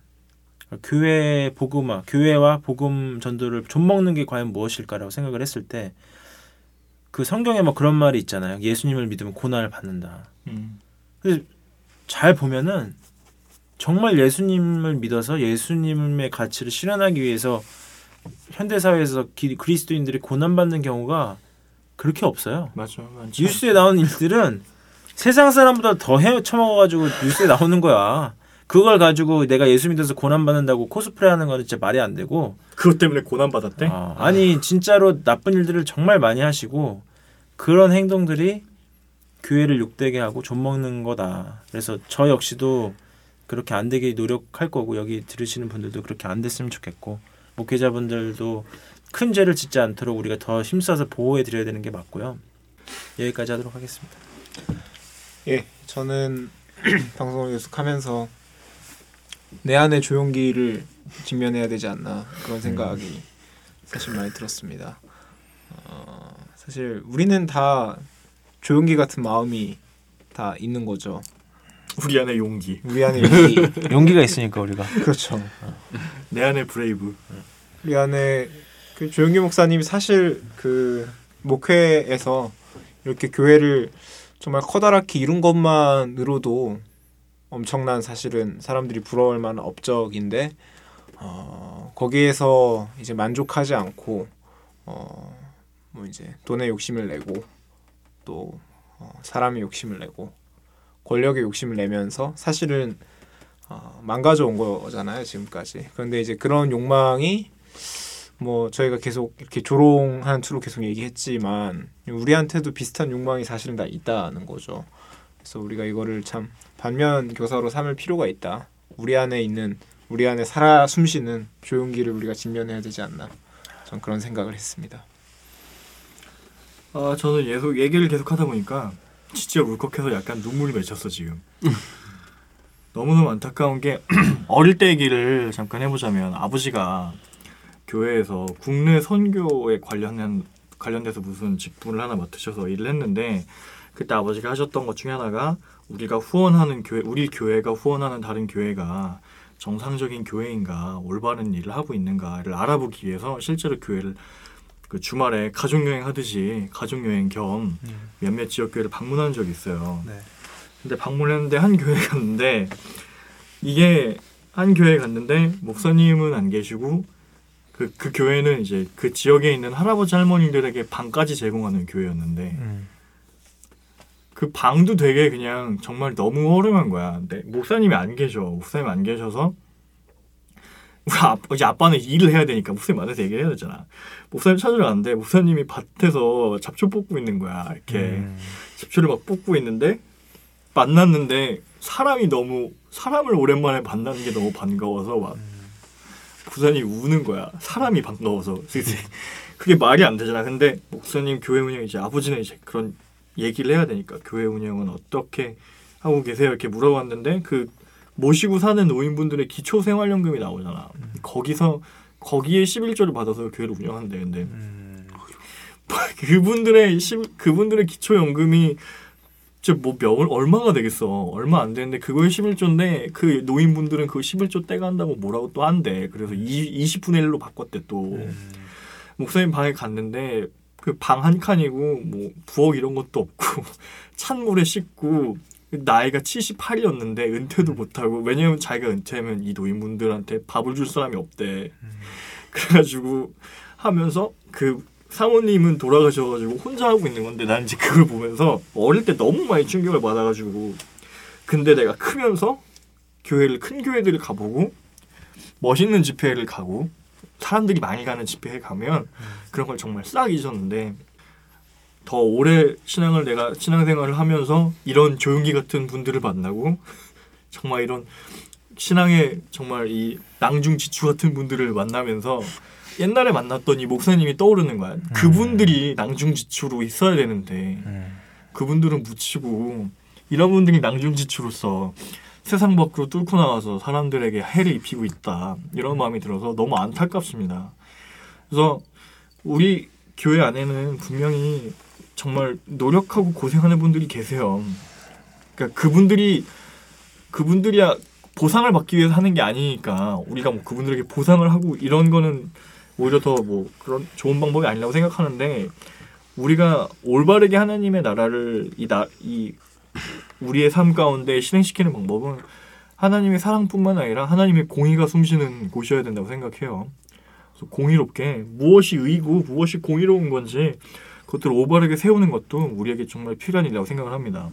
교회 복음화, 교회와 복음 전도를 좀먹는 게 과연 무엇일까라고 생각을 했을 때 그 성경에 뭐 그런 말이 있잖아요. 예수님을 믿으면 고난을 받는다. 음. 그래서 잘 보면은 정말 예수님을 믿어서 예수님의 가치를 실현하기 위해서 현대사회에서 기, 그리스도인들이 고난받는 경우가 그렇게 없어요. 맞아. 많죠. 뉴스에 나오는 일들은 세상 사람보다 더 헤쳐먹어가지고 뉴스에 나오는 거야. 그걸 가지고 내가 예수 믿어서 고난받는다고 코스프레하는 거는 진짜 말이 안 되고 그것 때문에 고난 받았대? 아, 아니 진짜로 나쁜 일들을 정말 많이 하시고 그런 행동들이 교회를 욕되게 하고 좀먹는 거다. 그래서 저 역시도 그렇게 안 되게 노력할 거고 여기 들으시는 분들도 그렇게 안 됐으면 좋겠고 목회자분들도 큰 죄를 짓지 않도록 우리가 더 힘써서 보호해 드려야 되는 게 맞고요. 여기까지 하도록 하겠습니다. 예, 저는 방송을 계속하면서 내 안의 조용기를 직면해야 되지 않나 그런 생각이 사실 많이 들었습니다. 어, 사실 우리는 다 조용기 같은 마음이 다 있는 거죠. 우리 안에 용기. 우리 안에 용기. 용기가 있으니까 우리가. 그렇죠. 내 안에 브레이브. 우리 안에 그 조용기 목사님이 사실 그 목회에서 이렇게 교회를 정말 커다랗게 이룬 것만으로도 엄청난 사실은 사람들이 부러워할 만한 업적인데 어, 거기에서 이제 만족하지 않고 어, 뭐 이제 돈의 욕심을 내고 또 어, 사람의 욕심을 내고 권력의 욕심을 내면서 사실은 어, 망가져 온 거잖아요 지금까지. 그런데 이제 그런 욕망이 뭐 저희가 계속 이렇게 조롱한 투로 계속 얘기했지만 우리한테도 비슷한 욕망이 사실은 다 있다는 거죠. 그래서 우리가 이거를 참 반면 교사로 삼을 필요가 있다. 우리 안에 있는 우리 안에 살아 숨쉬는 조용기를 우리가 직면해야 되지 않나. 전 그런 생각을 했습니다. 아 저는 계속 얘기를 계속 하다 보니까 진짜 울컥해서 약간 눈물이 맺혔어 지금. 너무너무 안타까운 게 어릴 때 얘기를 잠깐 해보자면 아버지가 교회에서 국내 선교에 관련한 관련돼서 무슨 직분을 하나 맡으셔서 일을 했는데 그때 아버지가 하셨던 것 중에 하나가 우리가 후원하는 교회, 우리 교회가 후원하는 다른 교회가 정상적인 교회인가 올바른 일을 하고 있는가를 알아보기 위해서 실제로 교회를 그 주말에 가족여행 하듯이 가족여행 겸 음. 몇몇 지역교회를 방문한 적이 있어요. 네. 근데 방문했는데 한 교회 갔는데 이게 한 교회 갔는데 목사님은 안 계시고 그, 그 교회는 이제 그 지역에 있는 할아버지 할머니들에게 방까지 제공하는 교회였는데 음. 그 방도 되게 그냥 정말 너무 허름한 거야. 근데 목사님이 안 계셔. 목사님이 안 계셔서 우리 아, 이제 아빠는 일을 해야 되니까 목사님 만나서 얘기를 해야 되잖아. 목사님 찾으러 갔는데 목사님이 밭에서 잡초 뽑고 있는 거야. 이렇게 음. 잡초를 막 뽑고 있는데 만났는데 사람이 너무 사람을 오랜만에 만나는 게 너무 반가워서 막 목사님이 우는 거야. 사람이 반가워서. 그게 말이 안 되잖아. 근데 목사님 교회 운영 이제 아버지는 이제 그런 얘기를 해야 되니까 교회 운영은 어떻게 하고 계세요? 이렇게 물어봤는데 그 모시고 사는 노인분들의 기초생활연금이 나오잖아. 음. 거기서 거기에 십일조를 받아서 교회를 운영한대. 근데 음. 그분들의 십, 그분들의 기초연금이 진짜 뭐 몇 얼마가 되겠어. 얼마 안 되는데 그거에 십일조인데 그 노인분들은 그 십일조 떼간다고 뭐라고 또 한대. 그래서 이십분의 일로 바꿨대 또. 음. 목사님 방에 갔는데 그 방 한 칸이고 뭐 부엌 이런 것도 없고 찬물에 씻고 나이가 칠십팔이었는데 은퇴도 못하고 왜냐면 자기가 은퇴하면 이 노인분들한테 밥을 줄 사람이 없대. 음. 그래가지고 하면서 그 사모님은 돌아가셔가지고 혼자 하고 있는 건데 난 이제 그걸 보면서 어릴 때 너무 많이 충격을 받아가지고 근데 내가 크면서 교회를 큰 교회들을 가보고 멋있는 집회를 가고 사람들이 많이 가는 집회에 가면 그런 걸 정말 싹 잊었는데 더 오래 신앙을 내가 신앙생활을 하면서 이런 조용기 같은 분들을 만나고 정말 이런 신앙의 정말 이 낭중지추 같은 분들을 만나면서 옛날에 만났던 이 목사님이 떠오르는 거야. 음. 그분들이 낭중지추로 있어야 되는데 음. 그분들은 묻히고 이런 분들이 낭중지추로서 세상 밖으로 뚫고 나와서 사람들에게 해를 입히고 있다. 이런 마음이 들어서 너무 안타깝습니다. 그래서 우리 교회 안에는 분명히 정말 노력하고 고생하는 분들이 계세요. 그러니까 그분들이 그분들이야 보상을 받기 위해서 하는 게 아니니까 우리가 뭐 그분들에게 보상을 하고 이런 거는 오히려 더 뭐 그런 좋은 방법이 아니라고 생각하는데 우리가 올바르게 하나님의 나라를 이 나 이 우리의 삶 가운데 실행시키는 방법은 하나님의 사랑뿐만 아니라 하나님의 공의가 숨쉬는 곳이어야 된다고 생각해요. 그래서 공의롭게 무엇이 의고 무엇이 공의로운 건지 그것들을 올바르게 세우는 것도 우리에게 정말 필요한 일이라고 생각을 합니다.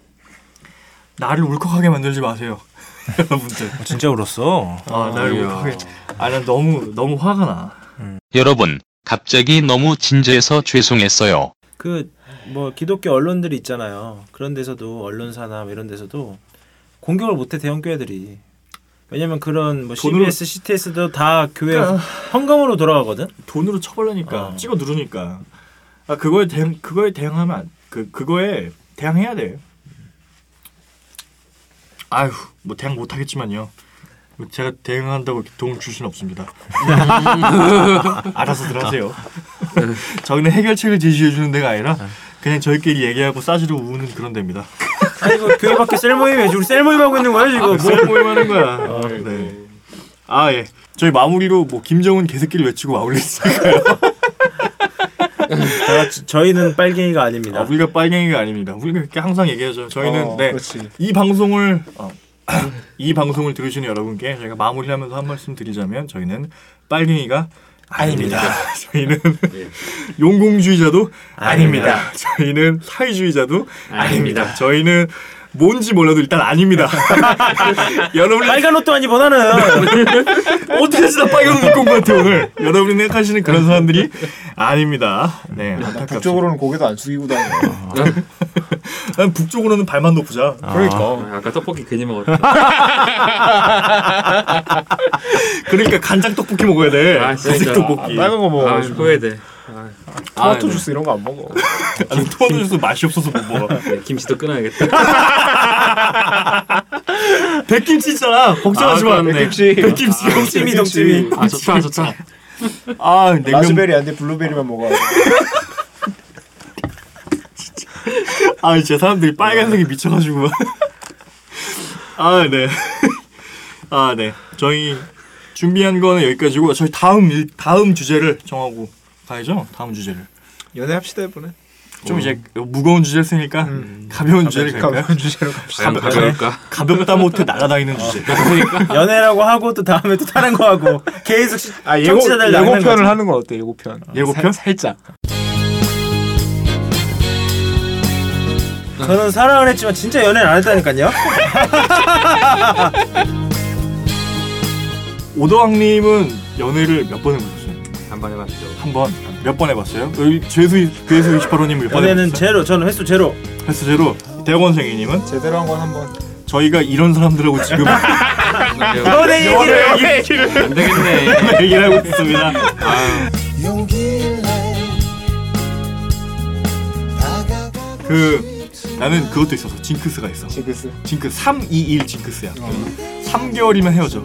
나를 울컥하게 만들지 마세요. 여러분들. 진짜 울었어. 아, 나를 울컥하게. 아, 난 너무 너무 화가 나. 음. 여러분, 갑자기 너무 진지해서 죄송했어요. 그 뭐 기독교 언론들이 있잖아요. 그런 데서도 언론사나 이런 데서도 공격을 못해 대형 교회들이. 왜냐면 그런 뭐 씨비에스, 씨티에스도 다 교회 그러니까, 헌금으로 돌아가거든. 돈으로 처벌하니까 어. 찍어 누르니까. 아 그거에 대응 그거에 대응하면 안, 그 그거에 대항해야 돼. 아휴 뭐 대응 못 하겠지만요. 제가 대응한다고 도움 줄 수는 없습니다. 알아서들 하세요. 저희는 해결책을 제시해 주는 데가 아니라 그냥 저희끼리 얘기하고 싸지르고 우는 그런 데입니다. 아니 이거 교회 밖에 셀 모임 해야지. 우리 셀 모임 하고 있는 거야 지금. 아, 셀 모임 하는 거야. 아, 네. 아 예. 저희 마무리로 뭐 김정은 개새끼를 외치고 마무리했으니까요. 저, 저희는 빨갱이가 아닙니다. 아, 우리가 빨갱이가 아닙니다. 우리가 그렇게 항상 얘기하죠. 저희는 어, 네, 그렇지. 이 방송을 어, 이 방송을 들으시는 여러분께 저희가 마무리하면서 한 말씀 드리자면 저희는 빨갱이가 아닙니다. 저희는 용공주의자도 아닙니다. 저희는 사회주의자도 아닙니다. 저희는 뭔지 몰라도 일단 아닙니다. 여러분이 빨간 옷도 안 입어 나는. 어떻게 해서 나 빨간 옷 입고 온 것 같아 오늘. 여러분이 생각하시는 그런 사람들이 아닙니다. 네, 북쪽으로는 고개도 안 숙이고 다녀. 난 북쪽으로는 발만 높자. 그러니까. 아, 아까 떡볶이 괜히 먹었다. 그러니까 간장 떡볶이 먹어야 돼. 아, 간장 진짜. 떡볶이. 아, 빨간 거 먹어. 아, 후회돼. 아, 토마토 아, 주스 이런 거 안 먹어. 아니 토마토 주스 맛이 없어서 못 먹어. 네, 김치도 끊어야겠다. 백김치 있잖아. 걱정하지 마. 아, 그렇네. 백김치. 백김치. 동치미 동치미. 아, 좋다, 좋다. 아 냉면. 라즈베리 안 돼. 블루베리만 먹어. 아 진짜 사람들이 빨간색이 미쳐가지고. 아 네. 아 네. 저희 준비한 거는 여기까지고 저희 다음 일, 다음 주제를 정하고 가야죠. 다음 주제를. 연애합시다 이번에. 좀 이제 무거운 주제를 쓰니까 음. 가벼운 주제를 갈까요? 가벼운 주제로 갑시다. 과연 가져올까? 가볍다 못해 날아다니는 주제. 연애라고 하고 또 다음에 또 다른 거 하고 계속 시, 아 예고 청취자들 낚는 예고편을 거지. 하는 건 어때? 예고편. 예고편? 살- 살짝. 저는 사랑을 했지만 진짜 연애를 안 했다니까요. 오더왕님은 연애를 몇 번 해보셨어요? 한 번 해봤죠. 한 번. 몇 번 해봤어요? 여기 죄수 괴수 이십팔 호님 몇 번 연애는 해봤어요? 제로. 저는 횟수 제로. 횟수 제로. 대학원생이님은 제대로 한 건 한 번. 저희가 이런 사람들하고 지금 연애 얘기를. 얘기를 안 되겠네. 얘기를 하고 있습니다. 그 나는 그것도 있어서 징크스가 있어. 징크스. 징크스 삼 이 일 징크스야. 삼 개월이면 헤어져.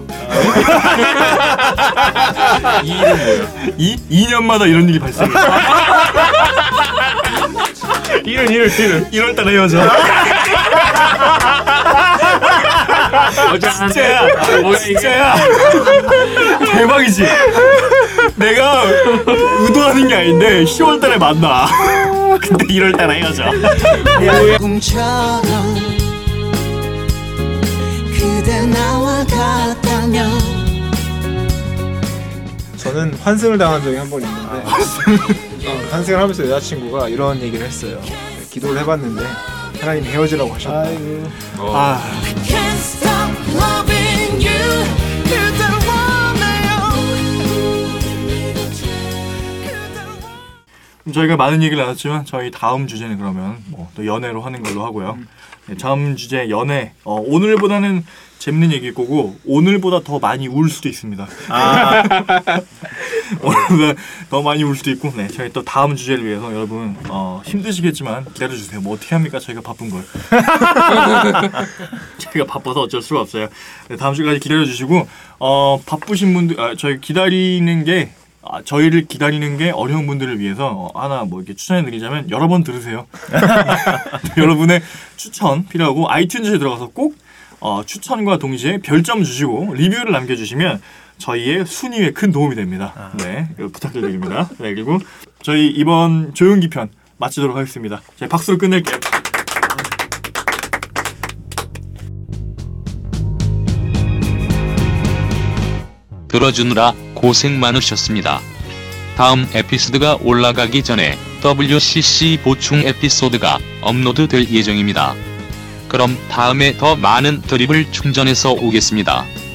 이 일은 뭐야? 이 이 년마다 이런 일이 발생해. 이런 이런 이런 이럴 때 헤어져. 진짜야. 뭐야 이게? 진짜야. 대박이지. 내가 의도하는 게 아닌데 시월 달에 만나. 근데 이럴 때나 헤어져. 꿈처럼 그대 나와 같다면. 저는 환승을 당한 적이 한 번 있는데 어, 환승을 하면서 여자친구가 이런 얘기를 했어요. 기도를 해봤는데 하나님이 헤어지라고 하셨다. 어. 아. Can't stop loving you. 그댈 원해요. 저희가 많은 얘기를 나눴지만 저희 다음 주제는 그러면 뭐 또 연애로 하는 걸로 하고요. 네, 다음 주제 연애. 어, 오늘보다는 재밌는 얘기일 거고 오늘보다 더 많이 울 수도 있습니다. 아. 오늘보다 더 많이 울 수도 있고, 네 저희 또 다음 주제를 위해서 여러분 어, 힘드시겠지만 기다려주세요. 뭐 어떻게 합니까? 저희가 바쁜 걸. 저희가 바빠서 어쩔 수가 없어요. 네, 다음 주까지 기다려주시고 어, 바쁘신 분들, 아, 저희 기다리는 게. 아, 저희를 기다리는 게 어려운 분들을 위해서 어, 하나 뭐 이렇게 추천해드리자면 여러 번 들으세요. 여러분의 추천 필요하고 아이튠즈에 들어가서 꼭 어, 추천과 동시에 별점 주시고 리뷰를 남겨주시면 저희의 순위에 큰 도움이 됩니다. 네, 부탁드립니다. 네, 그리고 저희 이번 조용기 편 마치도록 하겠습니다. 저희 박수로 끝낼게요. 들어주느라 고생 많으셨습니다. 다음 에피소드가 올라가기 전에 더블유씨씨 보충 에피소드가 업로드될 예정입니다. 그럼 다음에 더 많은 드립을 충전해서 오겠습니다.